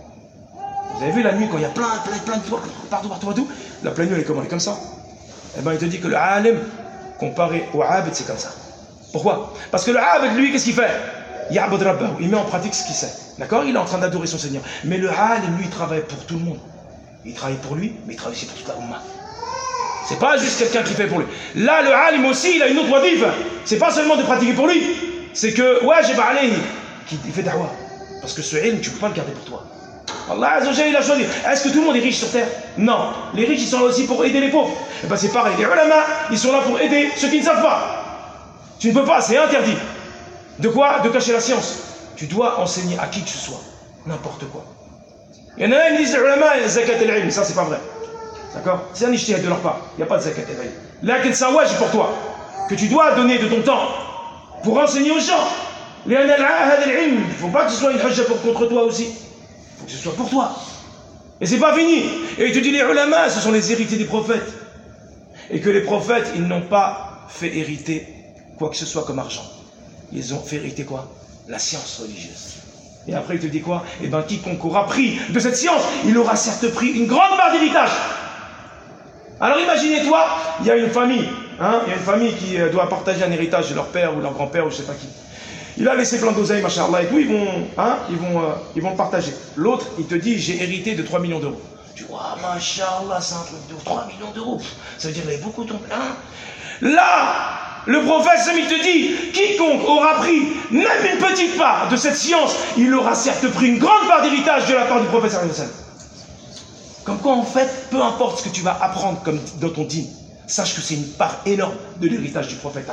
Vous avez vu la nuit quand il y a plein, plein, plein de partout, partout, partout, la pleine nuit elle est comment? Elle est comme ça. Eh bien il te dit que le alim, comparé au abid, c'est comme ça. Pourquoi? Parce que le abid, lui, qu'est-ce qu'il fait? Ya'bud rabbahu, il met en pratique ce qu'il sait. D'accord? Il est en train d'adorer son Seigneur. Mais le alim, lui, il travaille pour tout le monde. Il travaille pour lui, mais il travaille aussi pour toute la umma. C'est pas juste quelqu'un qui fait pour lui. Là, le alim aussi, il a une autre wadif. C'est pas seulement de pratiquer pour lui. C'est que, ouais, j'ai parlé, il fait da'wah. Parce que ce ilm, tu ne peux pas le garder pour toi. Allah Azzawajal, il a choisi. Est-ce que tout le monde est riche sur terre? Non. Les riches, ils sont là aussi pour aider les pauvres. Et bien c'est pareil. Les ulama, ils sont là pour aider ceux qui ne savent pas. Tu ne peux pas, c'est interdit. De quoi? De cacher la science. Tu dois enseigner à qui que ce soit. N'importe quoi. Il y en a qui disent les ulama, zakat al-ilm. Ça, c'est pas vrai. D'accord? C'est un ijtihad de leur part. Il n'y a pas de zakat al-ilm. Là, c'est un wajib pour toi. Que tu dois donner de ton temps pour enseigner aux gens. Il ne faut pas que ce soit une hajja contre toi aussi. Il faut que ce soit pour toi. Et c'est pas fini. Et tu dis les ulama, ce sont les héritiers des prophètes. Et que les prophètes, ils n'ont pas fait hériter quoi que ce soit comme argent. Ils ont fait hériter quoi? La science religieuse. Et après il te dit quoi? Eh bien quiconque aura pris de cette science, il aura certes pris une grande part d'héritage. Alors imaginez-toi, il y a une famille, hein, il y a une famille qui doit partager un héritage de leur père ou leur grand-père ou je sais pas qui. Il a laissé plein d'oseilles, machallah, et tout, ils vont, hein, ils vont, euh, ils vont le partager. L'autre, il te dit, j'ai hérité de trois millions d'euros. Tu vois, oh, machallah, c'est un truc de trois millions d'euros. Ça veut dire qu'il avait beaucoup tombé. Hein. Là, le prophète, il te dit, quiconque aura pris même une petite part de cette science, il aura certes pris une grande part d'héritage de la part du prophète. Comme quoi, en fait, peu importe ce que tu vas apprendre comme dans ton dîme, sache que c'est une part énorme de l'héritage du prophète.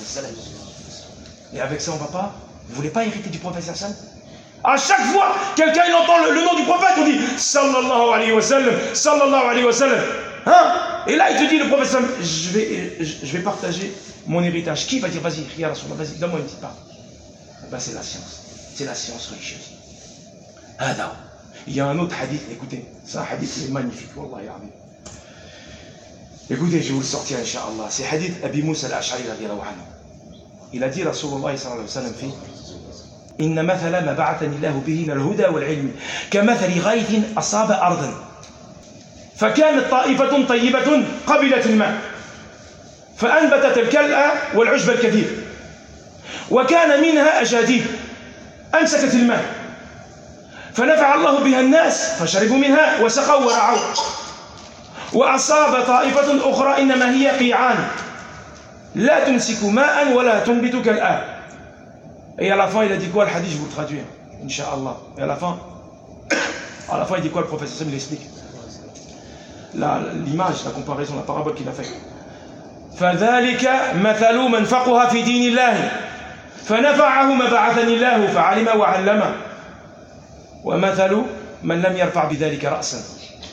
Et avec ça, on ne va pas. Vous ne voulez pas hériter du prophète sallallahu alayhi wa sallam? À chaque fois, quelqu'un il entend le, le nom du prophète, on dit sallallahu alayhi wa sallam, sallallahu alayhi wa sallam. Hein? Et là, il te dit, le prophète sallallahu alayhi wa sallam, je vais, je, je vais partager mon héritage. Qui va dire, vas-y, regarde, vas-y, donne-moi une petite part. Ben, c'est la science. C'est la science religieuse. Hada. Il y a un autre hadith, écoutez. C'est un hadith qui est magnifique. Wallahi azim. Écoutez, je vais vous le sortir, Inch'Allah. C'est hadith Abi Moussa al-Ash'ari radiyallahu anhu. Il a dit Rasulullah sallallahu alayhi wa sallam fi إن مثل ما بعثني الله به من الهدى والعلم كمثل غيث أصاب أرضا فكانت طائفة طيبة قبلت الماء فأنبتت الكلأ والعشب الكثير وكان منها أجاديب أمسكت الماء فنفع الله بها الناس فشربوا منها وسقوا ورعوا وأصاب طائفة أخرى إنما هي قيعان لا تمسك ماء ولا تنبت كالآب. Et à la fin, il a dit quoi le hadith? Je vais vous le traduire, Inch'Allah. Et à la fin, à la fin, il dit quoi le prophète? Il explique l'image, la comparaison, la parabole qu'il a fait. فذلك مثل من فقه في دين الله فنفعه ما بعثني الله فعلم وعلم ومثل من لم يرفع بذلك رأسا.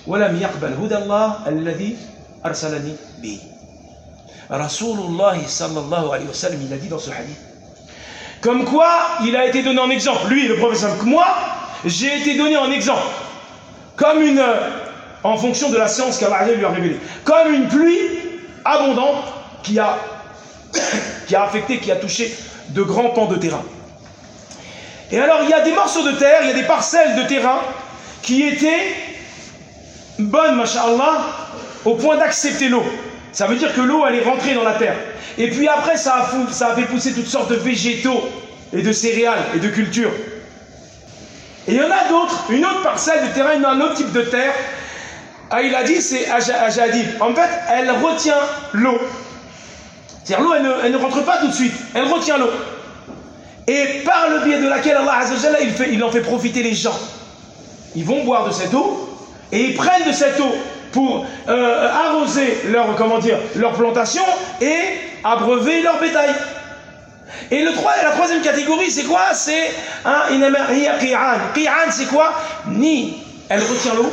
ولم يقبل هدى الله الذي أرسلني به. Rasulullah sallallahu alayhi wa sallam, il a dit dans ce hadith, comme quoi il a été donné en exemple, lui le professeur, que moi j'ai été donné en exemple, comme une, en fonction de la science qu'Allah lui a révélée, comme une pluie abondante qui a, qui a affecté, qui a touché de grands pans de terrain. Et alors il y a des morceaux de terre, il y a des parcelles de terrain qui étaient bonnes, masha'Allah, au point d'accepter l'eau. Ça veut dire que l'eau, elle est rentrée dans la terre. Et puis après, ça a, fou, ça a fait pousser toutes sortes de végétaux et de céréales et de cultures. Et il y en a d'autres, une autre parcelle de terrain, un autre type de terre. Ah, il a dit, c'est Ajadib. En fait, elle retient l'eau. C'est-à-dire l'eau, elle, elle ne rentre pas tout de suite. Elle retient l'eau. Et par le biais de laquelle Allah Azza wa Jalla, il, fait, il en fait profiter les gens. Ils vont boire de cette eau et ils prennent de cette eau pour euh, arroser leur, comment dire, leur plantation et abreuver leur bétail. Et le trois, la troisième catégorie, c'est quoi? C'est un qi'an. Qi'an, c'est quoi? Ni elle retient l'eau,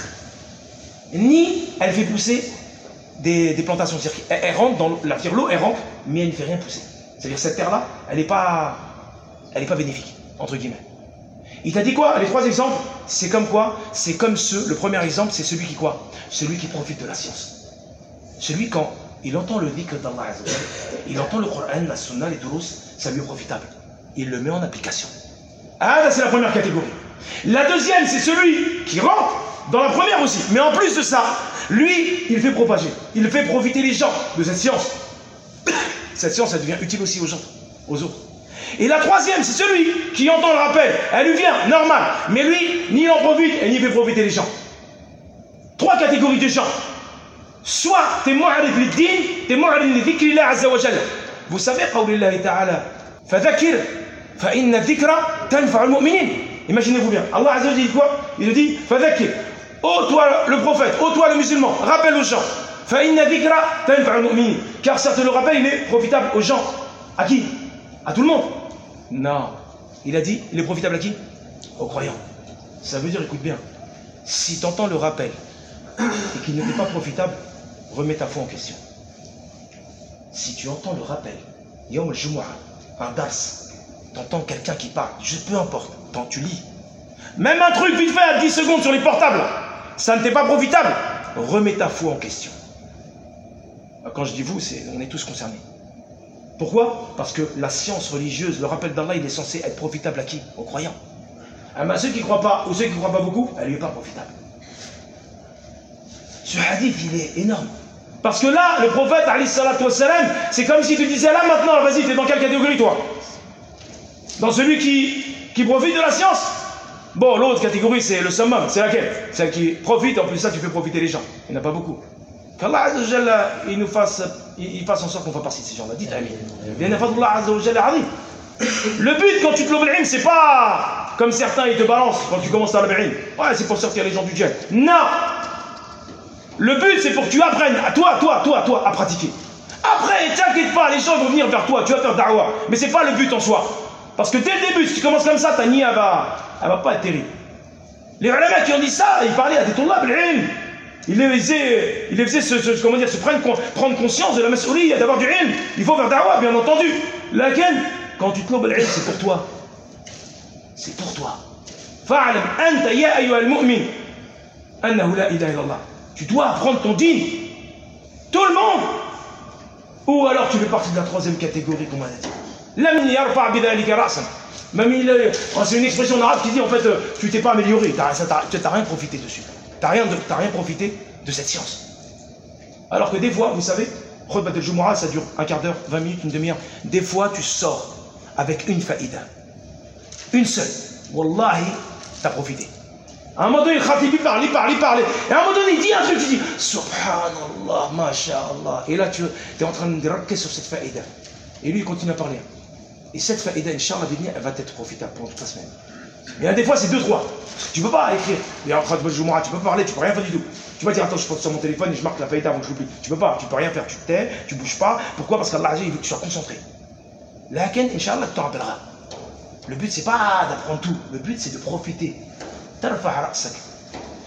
ni elle fait pousser des, des plantations. C'est-à-dire qu'elle elle rentre dans la l'eau, elle rentre, mais elle ne fait rien pousser. C'est-à-dire que cette terre-là, elle n'est pas, elle n'est pas bénéfique, entre guillemets. Il t'a dit quoi? Les trois exemples, c'est comme quoi? C'est comme ceux, le premier exemple, c'est celui qui quoi? Celui qui profite de la science. Celui quand il entend le dhikr d'Allah Azza wa Jalla, il entend le Coran, la Sunna, les durus, ça lui est profitable. Il le met en application. Ah, là c'est la première catégorie. La deuxième, c'est celui qui rentre dans la première aussi. Mais en plus de ça, lui, il fait propager. Il fait profiter les gens de cette science. Cette science, elle devient utile aussi aux gens, aux autres. Et la troisième, c'est celui qui entend le rappel. Elle lui vient, normal. Mais lui, ni il en profite, et ni il fait profiter les gens. Trois catégories de gens. Soit t'es mu'arif lid-din, t'es mu'arif li dhikrillah azza wa jalla. Vous savez, qawlillahi ta'ala, fadhakir, fa inna dhikra tanfa'u al-mu'minin. Imaginez-vous bien. Allah azza wa jalla dit quoi? Il dit, fadhakir. Ô toi le prophète, ô toi le musulman, rappelle aux gens. Fa inna dhikra tanfa'u al-mu'minin. Car certes le rappel, il est profitable aux gens. À qui? À tout le monde? Non. Il a dit, il est profitable à qui? Aux croyants. Ça veut dire, écoute bien, si tu entends le rappel et qu'il n'était pas profitable, remets ta foi en question. Si tu entends le rappel, Yom al-Jumu'ah, un dars, tu entends quelqu'un qui parle, je, peu importe, quand tu lis, même un truc vite fait à dix secondes sur les portables, ça ne t'est pas profitable, remets ta foi en question. Quand je dis vous, c'est, on est tous concernés. Pourquoi? Parce que la science religieuse, le rappel d'Allah, il est censé être profitable à qui? Aux croyants. Ah ben, ceux qui ne croient pas, ou ceux qui ne croient pas beaucoup, elle ne lui est pas profitable. Ce hadith, il est énorme. Parce que là, le prophète, alayhi salatu wassalam, c'est comme si tu disais là maintenant, vas-y, tu es dans quelle catégorie toi? Dans celui qui, qui profite de la science? Bon, l'autre catégorie, c'est le summum, c'est laquelle? Celle qui profite, en plus de ça, tu fais profiter les gens. Il n'y en a pas beaucoup. Qu'Allah Azza wa Jalla, il nous fasse, il fasse en sorte qu'on fasse partie de ces gens-là. Dites amin. Le but quand tu te lèves l'ilm, c'est pas comme certains ils te balancent quand tu commences à lever l'ilm. Ouais, c'est pour sortir les gens du djihad. Non. Le but c'est pour que tu apprennes à toi, toi, toi, toi à pratiquer. Après, t'inquiète pas, les gens vont venir vers toi, tu vas faire da'wah. Mais c'est pas le but en soi. Parce que dès le début, si tu commences comme ça, ta niya va, elle va pas être terrible. Les ulama qui ont dit ça, ils parlaient à des tollab l'ilm. Il les faisait, il les faisait se, se, comment dire, se prendre, prendre conscience de la mas'ouliyya, d'avoir du ilm. Il faut faire da'wah, bien entendu. Laquelle, quand tu te lobes l'ilm, c'est pour toi. C'est pour toi. Fa'alam anta ya ayyuha al-mu'min annahu la ilaha illallah. Tu dois apprendre ton din. Tout le monde. Ou alors tu fais partie de la troisième catégorie, comme on a dit. Lam yarfa' bidhalika ra'san. Même il, c'est une expression en arabe qui dit en fait, tu t'es pas amélioré, tu n'as rien profité dessus. Tu n'as rien, rien profité de cette science. Alors que des fois, vous savez, Khutbat al-Jumu'ah, ça dure un quart d'heure, vingt minutes, une demi-heure. Des fois, tu sors avec une faïda. Une seule. Wallahi, tu as profité. À un moment donné, le khatib, il parle, il parle, il parle. Et à un moment donné, il dit un truc, tu dis Subhanallah, masha'Allah. Et là, tu es en train de raquer sur cette faïda. Et lui, il continue à parler. Et cette faïda, Inch'Allah, elle va être profitable pendant toute la semaine. Et là, des fois, c'est deux, trois. Tu ne peux pas écrire. Et en Khutbat al-Jumu'ah, tu peux pas parler, tu peux rien faire du tout. Tu vas dire, attends, je pose sur mon téléphone et je marque la faïda avant que je l'oublie. Tu peux pas, tu peux rien faire. Tu te tais, tu bouges pas. Pourquoi? Parce qu'Allah, il veut que tu sois concentré. Lakin, Inch'Allah, tu t'en rappelleras. Le but, c'est pas d'apprendre tout. Le but, c'est de profiter. Tarfa' ra'sak.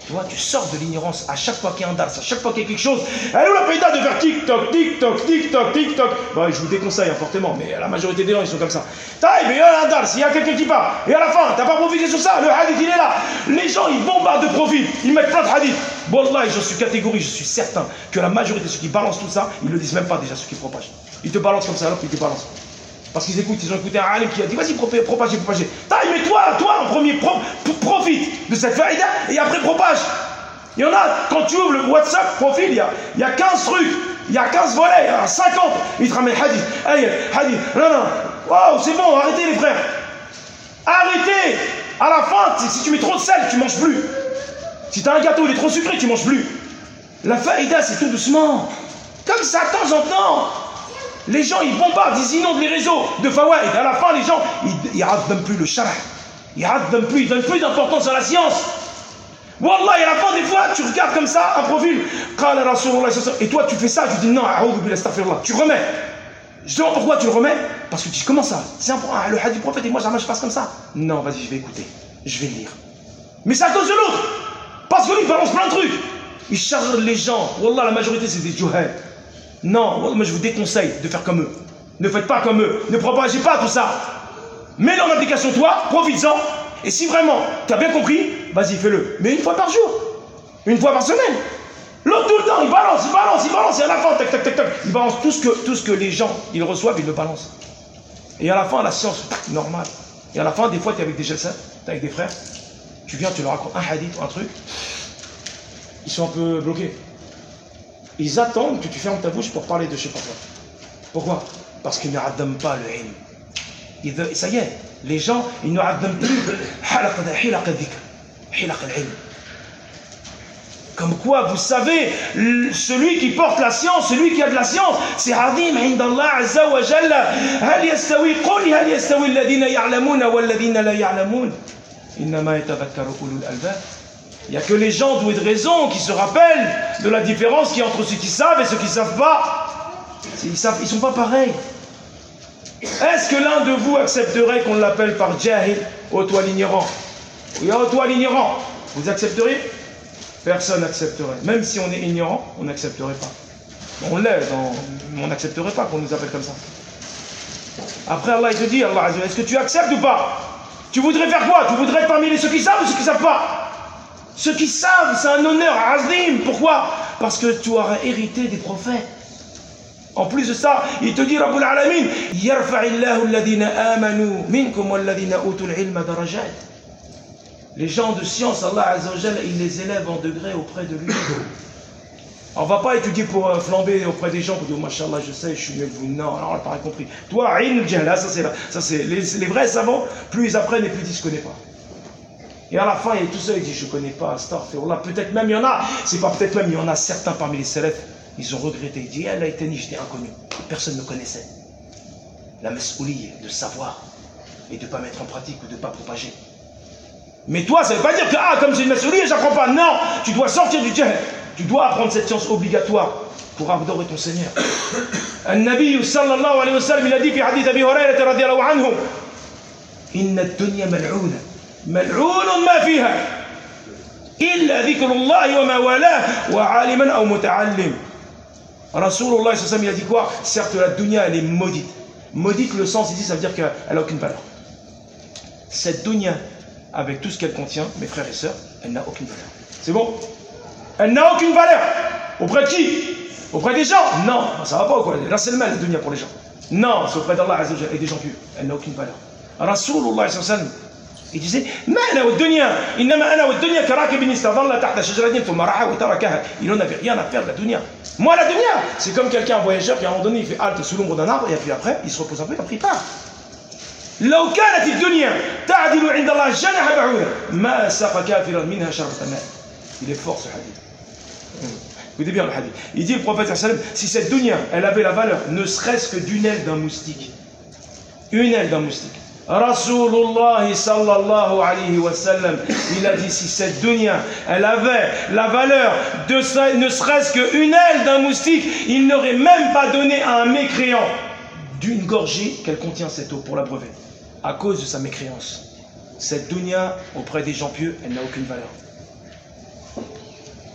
Toi, tu sors de l'ignorance à chaque fois qu'il y a un dars, à chaque fois qu'il y a quelque chose. Elle est où la faïda de faire tic-toc, tic-toc, tic-toc, tic-toc? Bah, je vous déconseille hein, fortement, mais la majorité des gens, ils sont comme ça. Taïb, il y a un dars, il y a quelqu'un qui part, et à la fin, t'as pas profité sur ça, le hadith, il est là. Les gens, ils bombardent de profil, ils mettent plein de hadiths. Wallah, je suis catégorique, je suis certain que la majorité de ceux qui balancent tout ça, ils le disent même pas déjà, ceux qui propagent. Ils te balancent comme ça, alors qu'ils te balancent. Parce qu'ils écoutent, ils ont écouté un alim qui a dit, vas-y, propagez, propagez, propagez. Taïb, mais toi, toi, en premier, pro, profite de cette faïda, et après propage. Il y en a, quand tu ouvres le WhatsApp profil, il y a, il y a quinze trucs, il y a quinze volets, il y a cinquante. Il te ramène hadith, ayat, hadith, non, non. Waouh, c'est bon, arrêtez les frères. Arrêtez. À la fin, si tu mets trop de sel, tu manges plus. Si tu as un gâteau, il est trop sucré, tu manges plus. La faïda, c'est tout doucement. Comme ça, de temps en temps. Les gens, ils bombardent, ils inondent les réseaux de fawaïd. À la fin, les gens, ils ne donnent plus le shara. Ils ne donnent plus, ils donnent plus d'importance à la science. Wallah, et à la fin des fois, tu regardes comme ça un profil, et toi tu fais ça, tu dis non, tu remets. Je te demande pourquoi tu le remets? Parce que tu dis comment ça? C'est un, le hadith du prophète et moi jamais je passe comme ça. Non, vas-y, je vais écouter, je vais lire. Mais c'est à cause de l'autre. Parce que lui il balance plein de trucs. Il charge les gens. Wallah, la majorité c'est des juhal. Non, wallah, moi je vous déconseille de faire comme eux. Ne faites pas comme eux. Ne propagez pas tout ça. Mets-le en application toi, profites-en. Et si vraiment tu as bien compris, vas-y, fais-le. Mais une fois par jour. Une fois par semaine. L'autre, tout le temps, il balance, il balance, il balance. Et à la fin, tac, tac, tac, tac. Il balance tout ce que, tout ce que les gens, ils reçoivent, ils le balancent. Et à la fin, la science, normal. Et à la fin, des fois, tu es avec des jalsas, tu es avec des frères. Tu viens, tu leur racontes un hadith ou un truc. Ils sont un peu bloqués. Ils attendent que tu fermes ta bouche pour parler de je sais pas quoi. Pourquoi? Parce qu'ils ne raddament pas le ilm. Ça y est, les gens, ils ne raddament plus. Comme quoi, vous savez, celui qui porte la science, celui qui a de la science, c'est Azim indallah azza wa jalla. Hal yastawi qul hal yastawi alladhina ya'lamuna wal ladhina la ya'lamun. Innama yatadhakkaru ulul albab. Il n'y a que les gens doués de raison qui se rappellent de la différence qu'il y a entre ceux qui savent et ceux qui ne savent pas. Ils savent, ils ne sont pas pareils. Est-ce que l'un de vous accepterait qu'on l'appelle par jahil, ô toi l'ignorant? Oui, ô toi l'ignorant. Vous accepteriez? Personne n'accepterait. Même si on est ignorant, on n'accepterait pas. On l'est, mais on n'accepterait pas qu'on nous appelle comme ça. Après, Allah il te dit, Allah, est-ce que tu acceptes ou pas? Tu voudrais faire quoi? Tu voudrais être parmi les ceux qui savent ou ceux qui ne savent pas? Ceux qui savent, c'est un honneur azim. Pourquoi? Parce que tu auras hérité des prophètes. En plus de ça, il te dit, Rabbul Alamin, Yarfa'illahu alladhina amanu minkum walladhina utul ilma darajat. Les gens de science, Allah Azza wa Jalla, il les élève en degrés auprès de lui. On ne va pas étudier pour euh, flamber auprès des gens pour dire, Mashallah, je sais, je suis mieux que vous. Non, alors on n'a pas compris. Toi, ilm jahla, ça c'est ça c'est les, les vrais savants, plus ils apprennent et plus ils disent, je ne connais pas. Et à la fin, il est tout seul, il dit, je ne connais pas, astaghfirullah. Peut-être même, il y en a, c'est pas peut-être même, il y en a certains parmi les salafs, ils ont regretté. Il dit, elle a été ni, j'étais inconnu. Personne ne me connaissait. La mas'ouliya, de savoir et de ne pas mettre en pratique ou de ne pas propager. Mais toi, ça ne veut pas dire que, ah, comme c'est une mas'ouliya, j'apprends pas. Non, tu dois sortir du jahl. Tu dois apprendre cette science obligatoire pour adorer ton Seigneur. An-Nabi sallallahu alayhi wa sallam, il a dit, fi hadith Abi Hurayrata radiyallahu anhu, inna ad-dunya mal'ouna. ملعون ما فيها إلا ذكر الله وما والاه وعالما أو متعلم. رسول الله صلى الله عليه وسلم il a dit quoi? Certes la dunya elle est maudite. Maudite le sens ici ça veut dire qu'elle n'a aucune valeur. Cette dunya avec tout ce qu'elle contient, mes frères et sœurs, elle n'a aucune valeur. C'est bon? Elle n'a aucune valeur. Auprès de qui? Auprès des gens? Non, ça va pas ou quoi? Là c'est le mal la dunya pour les gens. Non, c'est auprès d'Allah Azza wa Jalla et des gens pieux. Elle n'a aucune valeur. Rasulullah sallallahu alayhi wa sallam il disait ما أنا والدنيا إنما أنا والدنيا كراكب استظل تحت شجرة ثم راح وتركها. Il n'en avait rien à faire de la dunya. Moi la dunya, c'est comme quelqu'un un voyageur qui à un moment donné il fait halte sous l'ombre d'un arbre et puis après il se repose un peu et après il part. لو كانت الدنيا تعدل عند الله جناح بعوضة ما سقى كافرا منها شربة ماء. Il est fort ce hadith. Écoutez bien le hadith. Il dit le prophète sallam, si cette dunya elle avait la valeur ne serait-ce que d'une aile d'un moustique, une aile d'un moustique. Rasulullah sallallahu alayhi wa sallam, il a dit si cette dunya, elle avait la valeur de ça, ne serait-ce qu'une aile d'un moustique, il n'aurait même pas donné à un mécréant d'une gorgée qu'elle contient cette eau pour l'abreuver, à cause de sa mécréance. Cette dunya, auprès des gens pieux, elle n'a aucune valeur.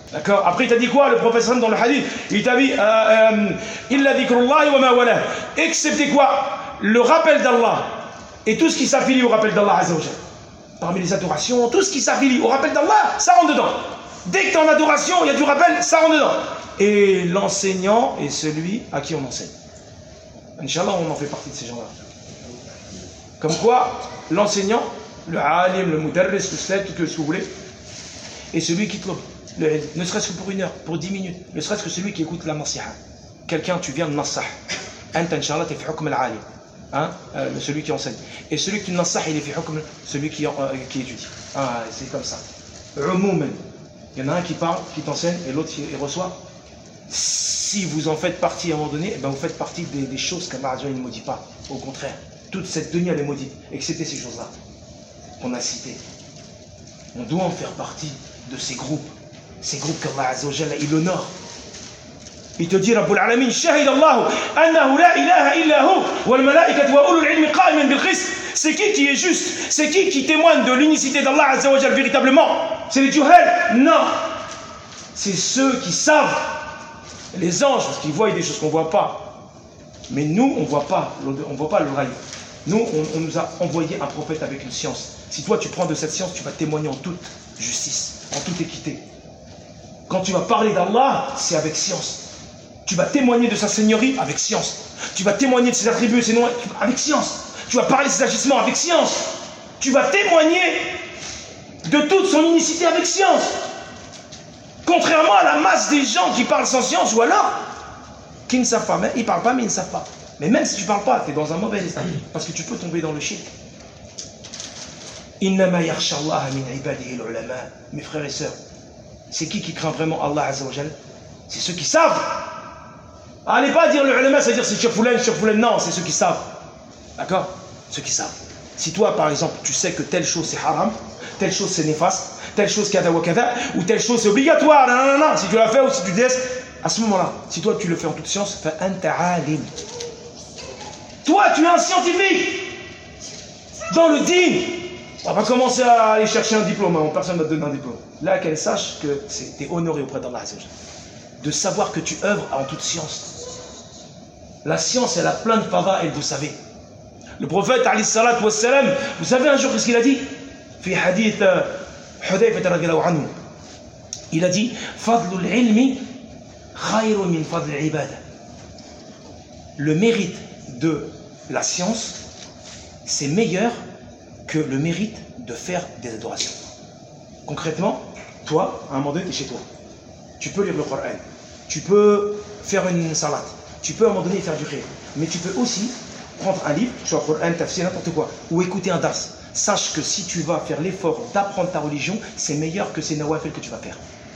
D'accord? Après, il t'a dit quoi, le professeur dans le hadith? Il t'a dit Illa dhikrullahi wa ma wala. Excepté quoi? Le rappel d'Allah et tout ce qui s'affilie au rappel d'Allah Azza wa Jalla. Parmi les adorations, tout ce qui s'affilie au rappel d'Allah, ça rentre dedans. Dès que tu es en adoration, il y a du rappel, ça rentre dedans. Et l'enseignant est celui à qui on enseigne. Inch'Allah, on en fait partie de ces gens-là. Comme quoi, l'enseignant, le alim, le mudarris, le sled, tout ce que vous voulez, est celui qui te le, ne serait-ce que pour une heure, pour dix minutes, ne serait-ce que celui qui écoute la nasiha. Quelqu'un, tu viens de nassah. Anta, Inch'Allah, tu es fi hukm al-alim. Hein, euh, celui qui enseigne. Et celui qui nassah, il est fi hukm, celui qui, euh, qui étudie. Ah, c'est comme ça. Umoumen. Il y en a un qui parle, qui t'enseigne, et l'autre il reçoit. Si vous en faites partie à un moment donné, eh ben vous faites partie des, des choses qu'Allah ne maudit pas. Au contraire, toute cette dunya elle est maudite, excepté ces choses-là qu'on a citées. On doit en faire partie de ces groupes, ces groupes qu'Allah Azza wa Jalla il honore. Il te dit Rabbul Alamin, Shahid Allah, annahu la ilaha illa hu, wal malaikatu wa ulul ilmi qa'iman bil qist. C'est qui qui est juste? C'est qui qui témoigne de l'unicité d'Allah Azza wa Jalla véritablement? C'est les juhal? Non. C'est ceux qui savent. Les anges, parce qu'ils voient des choses qu'on ne voit pas. Mais nous, on ne voit pas, on voit pas le rail. Nous, on, on nous a envoyé un prophète avec une science. Si toi, tu prends de cette science, tu vas témoigner en toute justice, en toute équité. Quand tu vas parler d'Allah, c'est avec science. Tu vas témoigner de sa seigneurie avec science. Tu vas témoigner de ses attributs et ses noms avec science. Tu vas parler de ses agissements avec science. Tu vas témoigner de toute son unicité avec science. Contrairement à la masse des gens qui parlent sans science, ou alors qui ne savent pas, mais ils ne parlent pas, mais ils ne savent pas. Mais même si tu ne parles pas, tu es dans un mauvais état, parce que tu peux tomber dans le shirk. Innama yakhsha Allah min ibadihi al-ulama. Mes frères et sœurs, c'est qui qui craint vraiment Allah Azza wa Jalla? C'est ceux qui savent. Allez pas dire le ulama, c'est-à-dire c'est chefoulen, chefoulen, non, c'est ceux qui savent. D'accord? Ceux qui savent. Si toi, par exemple, tu sais que telle chose c'est haram, telle chose c'est néfaste, telle chose kada wa kada, ou telle chose c'est obligatoire, non, non, non, si tu l'as fait ou si tu délaisses, à ce moment-là, si toi tu le fais en toute science, fa anta alim. Toi, tu es un scientifique dans le din. On va pas commencer à aller chercher un diplôme, hein. Personne ne va te donner un diplôme. Là, qu'elle sache que tu es honoré auprès d'Allah, de savoir que tu œuvres en toute science. La science, elle a plein de fadaïl, vous savez. Le prophète, alayhi salatu wa salam, vous savez un jour, qu'est-ce qu'il a dit? Fi hadith Hudayfa radiyallahu anhu. Il a dit Fadlul ilmi khayrun min fadlil ibada. Le mérite de la science, c'est meilleur que le mérite de faire des adorations. Concrètement, toi, à un moment donné, tu es chez toi. Tu peux lire le Coran, tu peux faire une salade, tu peux à un moment donné faire du khayr. Mais tu peux aussi prendre un livre, soit Coran, tafsir, n'importe quoi, ou écouter un dars. Sache que si tu vas faire l'effort d'apprendre ta religion, c'est meilleur que ces nawafil que tu vas faire.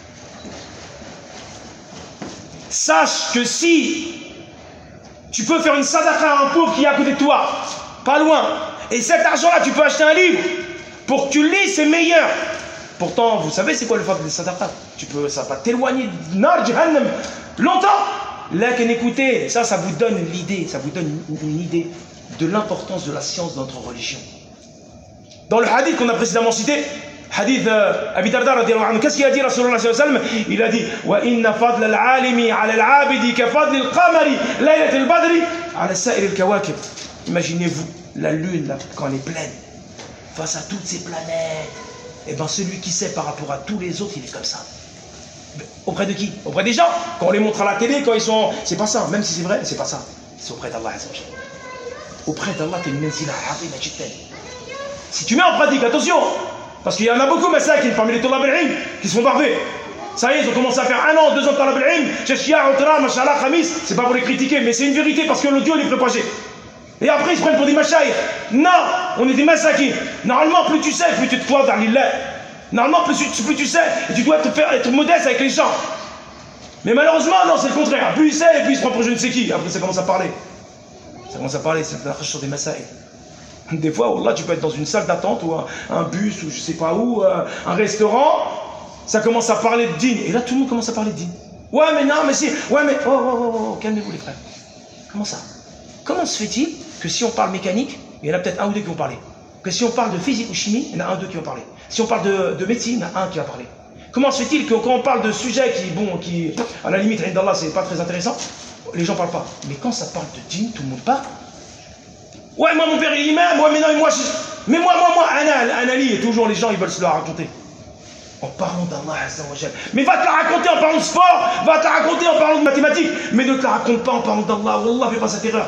Sache que si tu peux faire une sadaqa à un pauvre qui est à côté de toi, pas loin, et cet argent-là, tu peux acheter un livre pour que tu lis, c'est meilleur. Pourtant, vous savez c'est quoi le fait des sadaqa? Tu peux, ça va t'éloigner de nar jahannam longtemps. Là, qu'en écoutez, ça, ça vous donne l'idée, ça vous donne une, une idée de l'importance de la science dans notre religion. Dans le hadith qu'on a précédemment cité, hadith euh, Abi Darda radiyallahu anhu, qu'est-ce qu'il a dit Rasulullah sallallahu alayhi wa sallam? Il a dit wa inna fadla al-alimi ala al-abidi ka fadli al-qamari laylat al-badri ala sa'ir al-kawakib. Imaginez-vous la lune là, quand elle est pleine face à toutes ces planètes. Et bien celui qui sait par rapport à tous les autres, il est comme ça. Auprès de qui? Auprès des gens. Quand on les montre à la télé, quand ils sont... C'est pas ça, même si c'est vrai, c'est pas ça. C'est auprès d'Allah. Auprès d'Allah, tu es une menzila azima jiddan. Si tu mets en pratique, attention, parce qu'il y en a beaucoup masakin parmi les tulab al-ilm qui se font barber. Ça y est, ils ont commencé à faire un an, deux ans de tulab al-ilm, Cheshia, Outra, Mashallah, Khamis. C'est pas pour les critiquer, mais c'est une vérité parce que l'audio il est propagé. Et après ils se prennent pour des machaïrs. Non, on est des masakin. Normalement, plus tu sais, plus tu te crois dans l'illah. Normalement, plus tu, plus tu sais, et tu dois te faire être modeste avec les gens. Mais malheureusement, non, c'est le contraire. Plus il sait, et puis il se prend pour je ne sais qui. Après, ça commence à parler. Ça commence à parler, c'est la sur des masaïs. Des fois, là, tu peux être dans une salle d'attente, ou un, un bus, ou je sais pas où, euh, un restaurant. Ça commence à parler de din. Et là, tout le monde commence à parler de din. Ouais, mais non, mais si. Ouais, mais. Oh, oh, oh, oh, calmez-vous, les frères. Comment ça? Comment se fait-il que si on parle mécanique, il y en a peut-être un ou deux qui vont parler? Que si on parle de physique ou chimie, il y en a un ou deux qui vont parler. Si on parle de, de médecine, il y en a un qui va parler. Comment se fait-il que quand on parle de sujets qui, bon, qui, à la limite, d'Allah, c'est pas très intéressant, les gens parlent pas. Mais quand ça parle de djinn, tout le monde parle. Ouais, moi, mon père, il est imam, ouais, mais non, moi, je... mais moi, moi, moi, Anna, Anali, et toujours les gens, ils veulent se la raconter. En parlant d'Allah Azza wa Jal. Mais va te la raconter en parlant de sport, va te la raconter en parlant de mathématiques, mais ne te la raconte pas en parlant d'Allah. Wallah, fais pas cette erreur.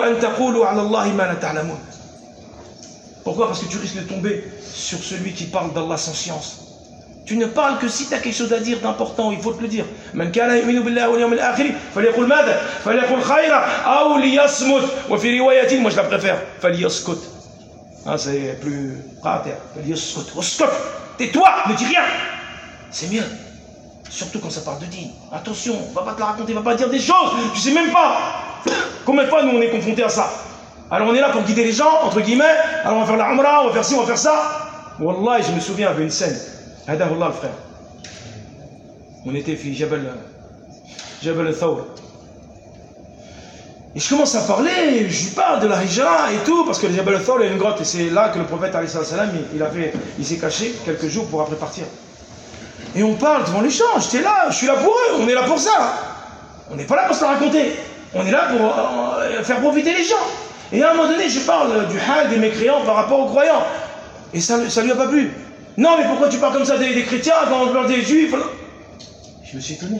Pourquoi? Parce que tu risques de tomber sur celui qui parle d'Allah sans science. Tu ne parles que si tu as quelque chose à dire d'important, il faut te le dire. Man kana yu'minu billahi wal yawmil akhir, falyaqul madha, falyaqul khayra, aw liyasmut. Wa fi riwayatin, moi je la préfère, falyaskut. Ah, c'est plus pratique. Falyaskut. Uskut. Tais-toi, ne dis rien. C'est mieux. Surtout quand ça parle de dîne. Attention, va pas te la raconter, va pas dire des choses. Tu sais même pas. Combien de fois nous on est confrontés à ça? Alors on est là pour guider les gens, entre guillemets. Alors on va faire la umrah, on va faire ci, on va faire ça. Wallah, je me souviens, il y avait une scène. Hadahullah, le frère. On était fi Jabal, Jabal al-Thawr. Et je commence à parler, je lui parle de la hijra et tout, parce que le Jabal al-Thawr, il y a une grotte, et c'est là que le prophète, alayhi salam, il, il, avait, il s'est caché quelques jours pour après partir. Et on parle devant les gens, j'étais là, je suis là pour eux, on est là pour ça. On n'est pas là pour se la raconter, on est là pour euh, faire profiter les gens. Et à un moment donné, je parle du hal des mécréants par rapport aux croyants. Et ça ne lui a pas plu. Non, mais pourquoi tu parles comme ça des, des chrétiens quand on parle des juifs? Je me suis étonné.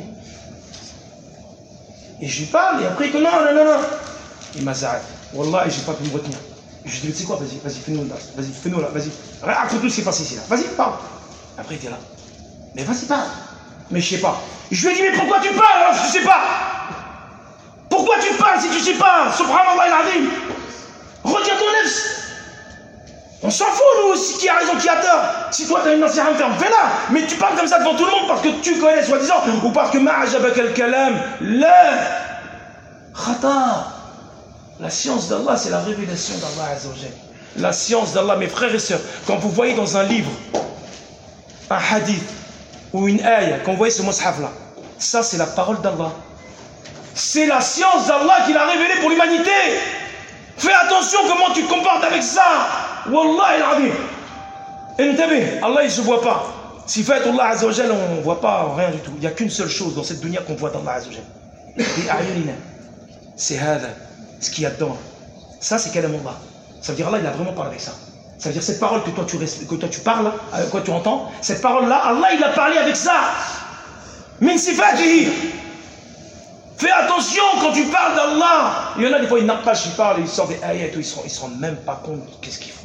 Et je lui parle, et après il dit non, non, non, non. Il m'a zaad. Wallah, et j'ai pas pu me retenir. Je lui ai dit, tu sais quoi, vas-y, vas-y, fais-nous là, vas-y, fais-nous là, vas-y. Raconte-nous ce qui s'est passé ici là. Vas-y, parle. Après il était là. Mais vas-y, parle. Mais je sais pas. Je lui ai dit, mais pourquoi tu parles alors si tu sais pas? Pourquoi tu parles si tu sais pas? Subhanallah al-Azim. Retiens ton nefs. On s'en fout, nous aussi, qui a raison, qui a tort. Si toi, tu as une nasiha à me faire, fais-la. Mais tu parles comme ça devant tout le monde parce que tu connais, soi-disant, ou parce que ma'ajabaka al-kalam. La khata. La science d'Allah, c'est la révélation d'Allah Azza wa Jal. La science d'Allah, mes frères et sœurs, quand vous voyez dans un livre, un hadith, ou une ayah, quand vous voyez ce mushaf-là, ça, c'est la parole d'Allah. C'est la science d'Allah qu'il a révélée pour l'humanité. Fais attention comment tu te comportes avec ça. Wallah il-Azim. Intabih, Allah il ne se voit pas. Si fait Allah Azza wa Jal, on ne voit pas rien du tout. Il n'y a qu'une seule chose dans cette dunya qu'on voit d'Allah Azza wa Jal. C'est hada, ce qu'il y a dedans. Ça c'est kalam Allah. Ça veut dire Allah il a vraiment parlé avec ça. Ça veut dire cette parole que toi tu, que toi, tu parles, avec quoi tu entends, cette parole-là, Allah il a parlé avec ça. Min sifatihi. Fais attention quand tu parles d'Allah. Il y en a des fois, ils n'ont pas, ils parlent, ils sortent des ayats et tout, ils ne se rendent même pas compte de qu'est-ce qu'ils font.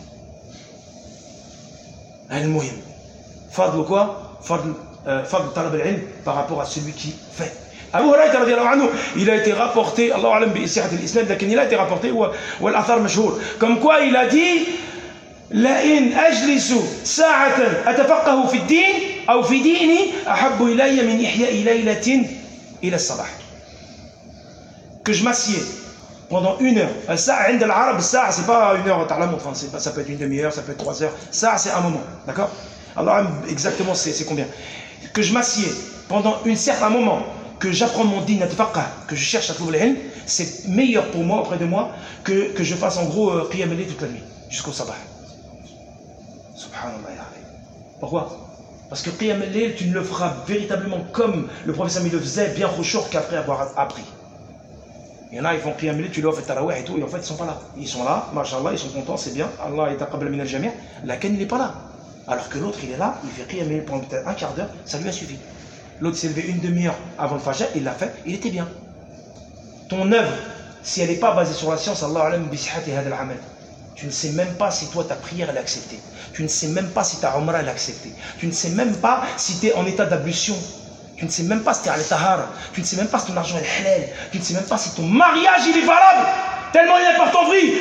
Al-Muhim. Fadl quoi? Fadl talab al-ilm par rapport à celui qui fait. Abu Hurayrata radiyallahu anhu, il a été rapporté, Allahu alam bi sihat al-islam, mais il a été rapporté, ou al-athar mashhour. Comme quoi il a dit, la in ajlisu sa'atan atafaqahu fi ad-din, ou fi dini, ahabbu ilayya min ihya'i laylatin ila as-sabah. Que je m'assieds pendant une heure. Ça, عند العرب, ça, c'est pas une heure, la montre, ça peut être une demi-heure, ça peut être trois heures. Ça, c'est un moment, d'accord? Alors, exactement, c'est combien? Que je m'assieds pendant un certain moment, que j'apprends mon din, que je cherche à trouver l'ilm, c'est meilleur pour moi, auprès de moi, que, que je fasse en gros qiyam al-layl toute la nuit, jusqu'au sabah. Subhanallah. Pourquoi? Parce que qiyam al-layl, tu ne le feras véritablement comme le prophète Sami le faisait, bien khushour qu'après avoir appris. Il y en a, ils font qiyam al-layl, tu leur fais tarawih et tout, et en fait, ils ne sont pas là. Ils sont là, mashallah, ils sont contents, c'est bien. Allah est taqabbal min al-jami'. Laquelle il n'est pas là. Alors que l'autre, il est là, il fait qiyam al-layl pendant peut-être un quart d'heure, ça lui a suffi. L'autre s'est levé une demi-heure avant le fajr, il l'a fait, il était bien. Ton œuvre, si elle n'est pas basée sur la science, Allah alam bi sihhati hadha al-amal. Tu ne sais même pas si toi, ta prière, elle est acceptée. Tu ne sais même pas si ta umrah, elle est acceptée. Tu ne sais même pas si tu es en état d'ablution. Tu ne sais même pas si tu es à l'étahara. Tu ne sais même pas si ton argent est halal. Tu ne sais même pas si ton mariage, il est valable. Tellement il est important, vrai.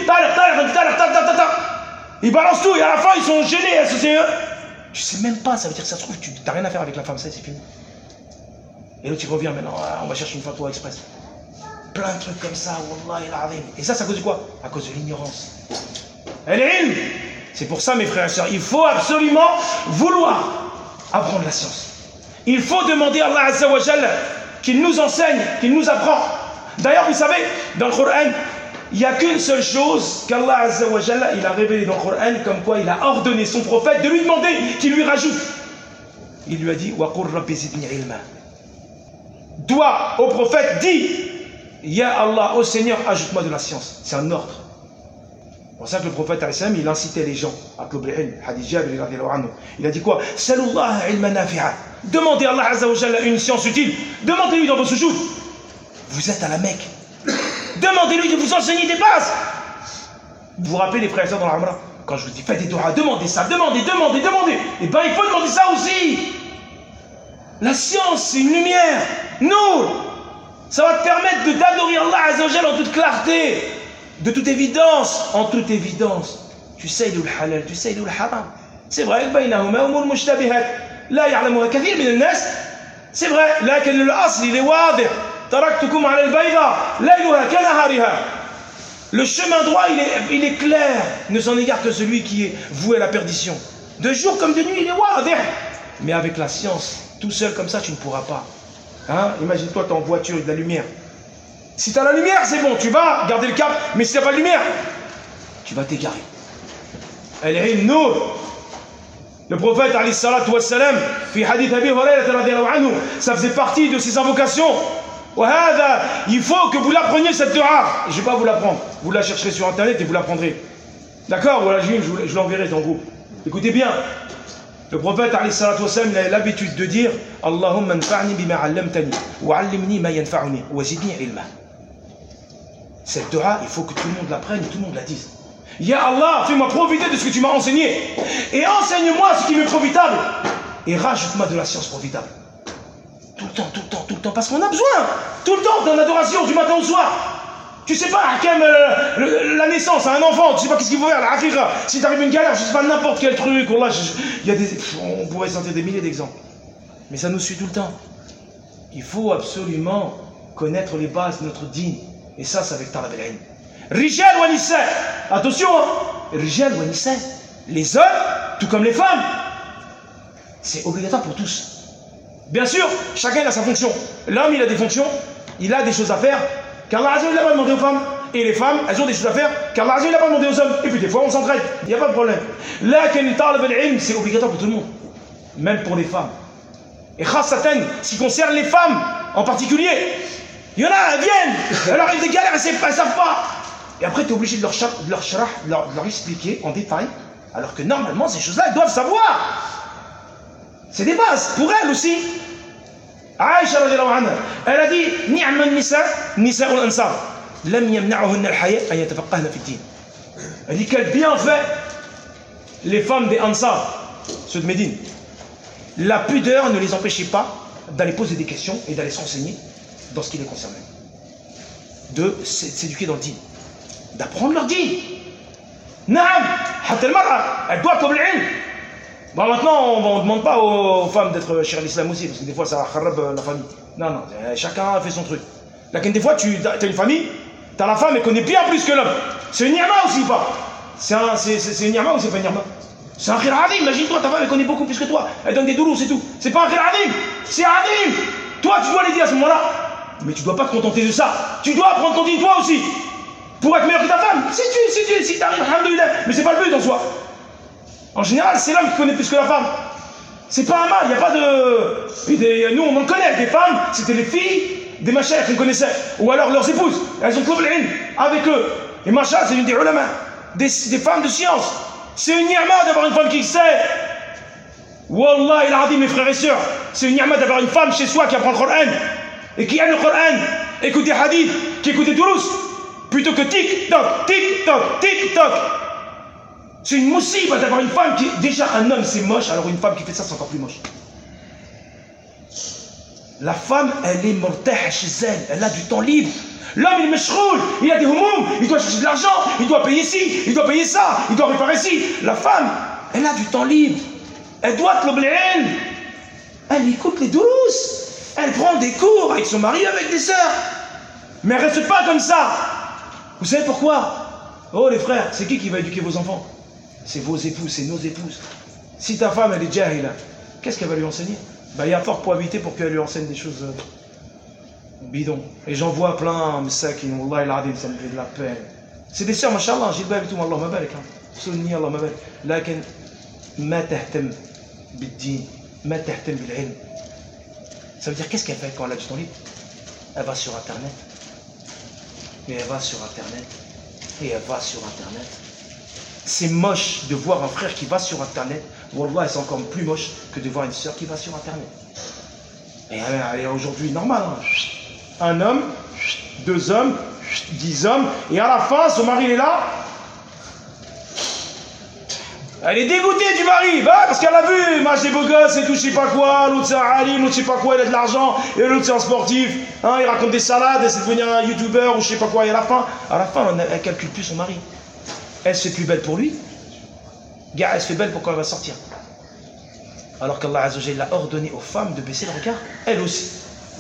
Ils balancent tout et à la fin, ils sont gênés. Tu ne sais même pas, ça veut dire que ça se trouve, tu n'as rien à faire avec la femme, ça c'est fini. Et là, tu reviens maintenant, on va chercher une fatwa express. Plein de trucs comme ça, wallah il azim. Et ça, c'est à cause de quoi? À cause de l'ignorance. Elle est ilm. C'est pour ça, mes frères et sœurs, il faut absolument vouloir apprendre la science. Il faut demander à Allah Azza wa Jalla qu'il nous enseigne, qu'il nous apprend. D'ailleurs, vous savez, dans le Coran, il n'y a qu'une seule chose qu'Allah Azza wa Jalla, il a révélé dans le Coran, comme quoi il a ordonné son prophète de lui demander qu'il lui rajoute. il lui a dit wa qur rabbi zidni ilma. Dois au prophète, dis ya Allah, ô Seigneur, ajoute-moi de la science. C'est un ordre. C'est pour ça que le prophète il incitait les gens à trouver l'ilm. Hadith Jabir radhiyallahu anhu. Il a dit quoi? Salullah ilma nafi'a. Demandez à Allah azza wa jalla une science utile. Demandez-lui dans vos soujoud. Vous êtes à la Mecque. Demandez-lui de vous enseigner des bases. Vous vous rappelez les frères et sœurs dans l'Amra? Quand je vous dis faites des doigts, demandez ça, demandez, demandez, demandez. Et bien il faut demander ça aussi. La science, c'est une lumière. Nous, ça va te permettre d'adorer Allah azza wa jalla en toute clarté. De toute évidence, en toute évidence, tu sais d'où le halal, tu sais d'où le haram. C'est vrai, c'est vrai, لكن الأصل il est واضح. تركتكم على البيضاء ليلها كنهارها. Le chemin droit, il est, il est clair. Ne s'en égare que celui qui est voué à la perdition. De jour comme de nuit, il est واضح. Mais avec la science, tout seul comme ça, tu ne pourras pas. Hein? Imagine-toi, tu es en voiture avec de la lumière. Si tu as la lumière, c'est bon, tu vas garder le cap. Mais si tu n'as pas de lumière, tu vas t'égarer. Al-ilm nour. Le prophète, alayhi salatu wa salam, fi hadith Abi Hurayrata radiyallahu anhu, ça faisait partie de ses invocations. Il faut que vous l'appreniez cette dua. Je ne vais pas vous l'apprendre. Vous la chercherez sur internet et vous l'apprendrez. D'accord? Voilà, je, je l'enverrai dans le groupe. Écoutez bien. Le prophète alayhi salatu wa salam a l'habitude de dire Allahumma anfa'ni bima 'allamtani wa 'allimni ma yanfa'uni wa zidni ilma. Cette dua, il faut que tout le monde l'apprenne et tout le monde la dise. Ya Allah, fais-moi profiter de ce que tu m'as enseigné. Et enseigne-moi ce qui m'est profitable. Et rajoute-moi de la science profitable. Tout le temps, tout le temps, tout le temps. Parce qu'on a besoin. Tout le temps, dans l'adoration, du matin au soir. Tu sais pas, Hakem, euh, la naissance à un enfant, tu sais pas qu'est-ce qu'il faut faire, la akhira. Si t'arrives une galère, je sais pas, n'importe quel truc. Oh là, y a des, on pourrait sentir des milliers d'exemples. Mais ça nous suit tout le temps. Il faut absolument connaître les bases de notre dîne. Et ça, c'est avec Talab al-Ilm. Rijal wa nisa. Attention, hein. Rijal wa nisa. Les hommes, tout comme les femmes. C'est obligatoire pour tous. Bien sûr, chacun a sa fonction. L'homme, il a des fonctions, il a des choses à faire qu'Allah Azza wa Jalla n'a pas demandé aux femmes. Et les femmes, elles ont des choses à faire qu'Allah Azza wa Jalla n'a pas demandé aux hommes. Et puis des fois, on s'entraide. Il n'y a pas de problème. Là, Talab al-Ilm, c'est obligatoire pour tout le monde. Même pour les femmes. Et khassatan, ce qui concerne les femmes en particulier. Il y en a, elles viennent, elles arrivent des galères, elles ne savent pas. Et après, tu es obligé de leur, de, leur sharah, de, leur, de leur expliquer en détail, alors que normalement, ces choses-là, elles doivent savoir. C'est des bases, pour elles aussi. Aïcha radhiyallahu anha, elle a dit Ni'man nisa, nisa al-ansar, lam yamna'uhunna al-haya an yatafaqahna fi ad-din. Elle dit quel bienfait les femmes des Ansar, ceux de Médine. La pudeur ne les empêchait pas d'aller poser des questions et d'aller se renseigner dans ce qui les concernait. De s'éduquer dans le din. D'apprendre leur din. Naam, hatta al-mar'a, elle doit comme l'ilm. Bon, maintenant, on ne demande pas aux femmes d'être chez l'islam aussi, parce que des fois, ça kharab la famille. Non, non, chacun fait son truc. Là, des fois, tu as une famille, tu as la femme, elle connaît bien plus que l'homme. C'est une ni'ma aussi, pas? C'est un, une ni'ma ou c'est pas une ni'ma? C'est un khir adim. Imagine-toi, ta femme, elle connaît beaucoup plus que toi. Elle donne des doulous, c'est tout. C'est pas un khir adim, c'est adim. Toi, tu dois l'aider à ce moment-là. Mais tu ne dois pas te contenter de ça. Tu dois apprendre ton din toi aussi. Pour être meilleur que ta femme. Si tu, si tu, si t'arrives, alhamdoulilah. Mais c'est pas le but en soi. En général, c'est l'homme qui connaît plus que la femme. C'est pas un mal, il n'y a pas de... Des... Nous, on en connaît. Des femmes, c'était les filles des machères qu'on connaissait. Ou alors leurs épouses. Elles ont trouvé l'ilm avec eux. Et machar, c'est une des ulama. Des, des femmes de science. C'est une ni'ma d'avoir une femme qui sait. Wallah, il a dit, mes frères et sœurs, c'est une ni'ma d'avoir une femme chez soi qui apprend le Coran. Et qui aime le Coran. Écoute des hadiths, qui écoute des durous. Plutôt que tic-toc, tic-toc, tic-toc. C'est une moussiba d'avoir une femme qui... Déjà, un homme, c'est moche, alors une femme qui fait ça, c'est encore plus moche. La femme, elle est mortah chez elle, elle a du temps libre. L'homme, il est meshroul, il a des humum, il doit chercher de l'argent, il doit payer ci, il doit payer ça, il doit réparer ci. La femme, elle a du temps libre. Elle doit t'lobléen. Elle écoute les durous. Elle prend des cours avec son mari, avec des sœurs. Mais elle ne reste pas comme ça. Vous savez pourquoi? Oh les frères, c'est qui qui va éduquer vos enfants? C'est vos épouses, c'est nos épouses. Si ta femme, elle est jahila, qu'est-ce qu'elle va lui enseigner? Ben, il y a fort probabilité pour qu'elle lui enseigne des choses euh, bidons. Et j'en vois plein, Messakin, Wallah il adim, ça me fait de la peine. C'est des sœurs, mashallah, j'ai le bain et tout, Allah m'a barak. Sunni, Allah m'a barak. Lakin, ma tahtem biddin. ما تهتم بالعلم. Ça veut dire qu'est-ce qu'elle fait quand elle a du temps libre? Elle va sur Internet. Et elle va sur Internet. Et elle va sur Internet. C'est moche de voir un frère qui va sur Internet. Wallah, c'est encore plus moche que de voir une soeur qui va sur Internet. Et elle est aujourd'hui normal. Hein. Un homme, deux hommes, dix hommes. Et à la fin, son mari il est là. Elle est dégoûtée du mari, bah, parce qu'elle a vu, il mange des beaux gosses et tout, je sais pas quoi, l'autre c'est un alim, l'autre je sais pas quoi, il a de l'argent, et l'autre c'est un sportif, hein, il raconte des salades, et c'est devenu un youtubeur ou je sais pas quoi, et à la fin, à la fin, elle, elle calcule plus son mari. Elle se fait plus belle pour lui, gars, elle se fait belle pour quand elle va sortir. Alors qu'Allah Azza wa Jalla a ordonné aux femmes de baisser le regard, elles aussi.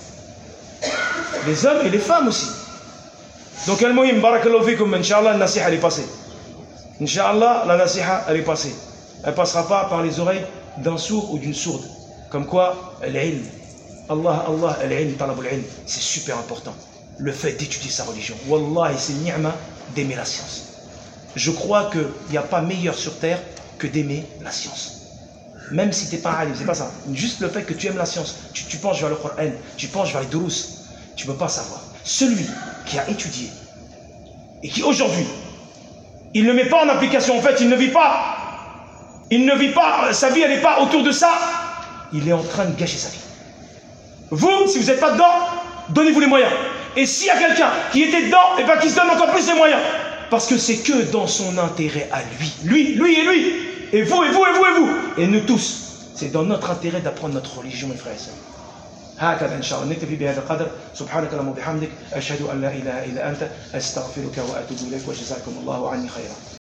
Les hommes et les femmes aussi. Donc, al-muhim, barakallahu fikum, Inch'Allah, la nasiha elle est passée. Inch'Allah, la nasiha, elle est passée. Elle ne passera pas par les oreilles d'un sourd ou d'une sourde. Comme quoi, l'ilm. Allah, Allah, l'ilm, talabul ilm. C'est super important. Le fait d'étudier sa religion. Wallahi, c'est ni'ma d'aimer la science. Je crois qu'il n'y a pas meilleur sur terre que d'aimer la science. Même si tu n'es pas alim, c'est pas ça. Juste le fait que tu aimes la science, tu, tu penches vers le Coran, tu penches vers les durous, tu ne peux pas savoir. Celui qui a étudié et qui aujourd'hui, il ne met pas en application, en fait, il ne vit pas. Il ne vit pas, sa vie, elle n'est pas autour de ça. Il est en train de gâcher sa vie. Vous, si vous n'êtes pas dedans, donnez-vous les moyens. Et s'il y a quelqu'un qui était dedans, et bien qui se donne encore plus les moyens. Parce que c'est que dans son intérêt à lui. Lui, lui et lui. Et vous, et vous, et vous, et vous. Et nous tous. C'est dans notre intérêt d'apprendre notre religion, mes frères et sœurs. هكذا إن شاء الله نكتفي بهذا القدر سبحانك اللهم وبحمدك أشهد أن لا إله إلا أنت أستغفرك وأتوب إليك وجزاكم الله عني خيرا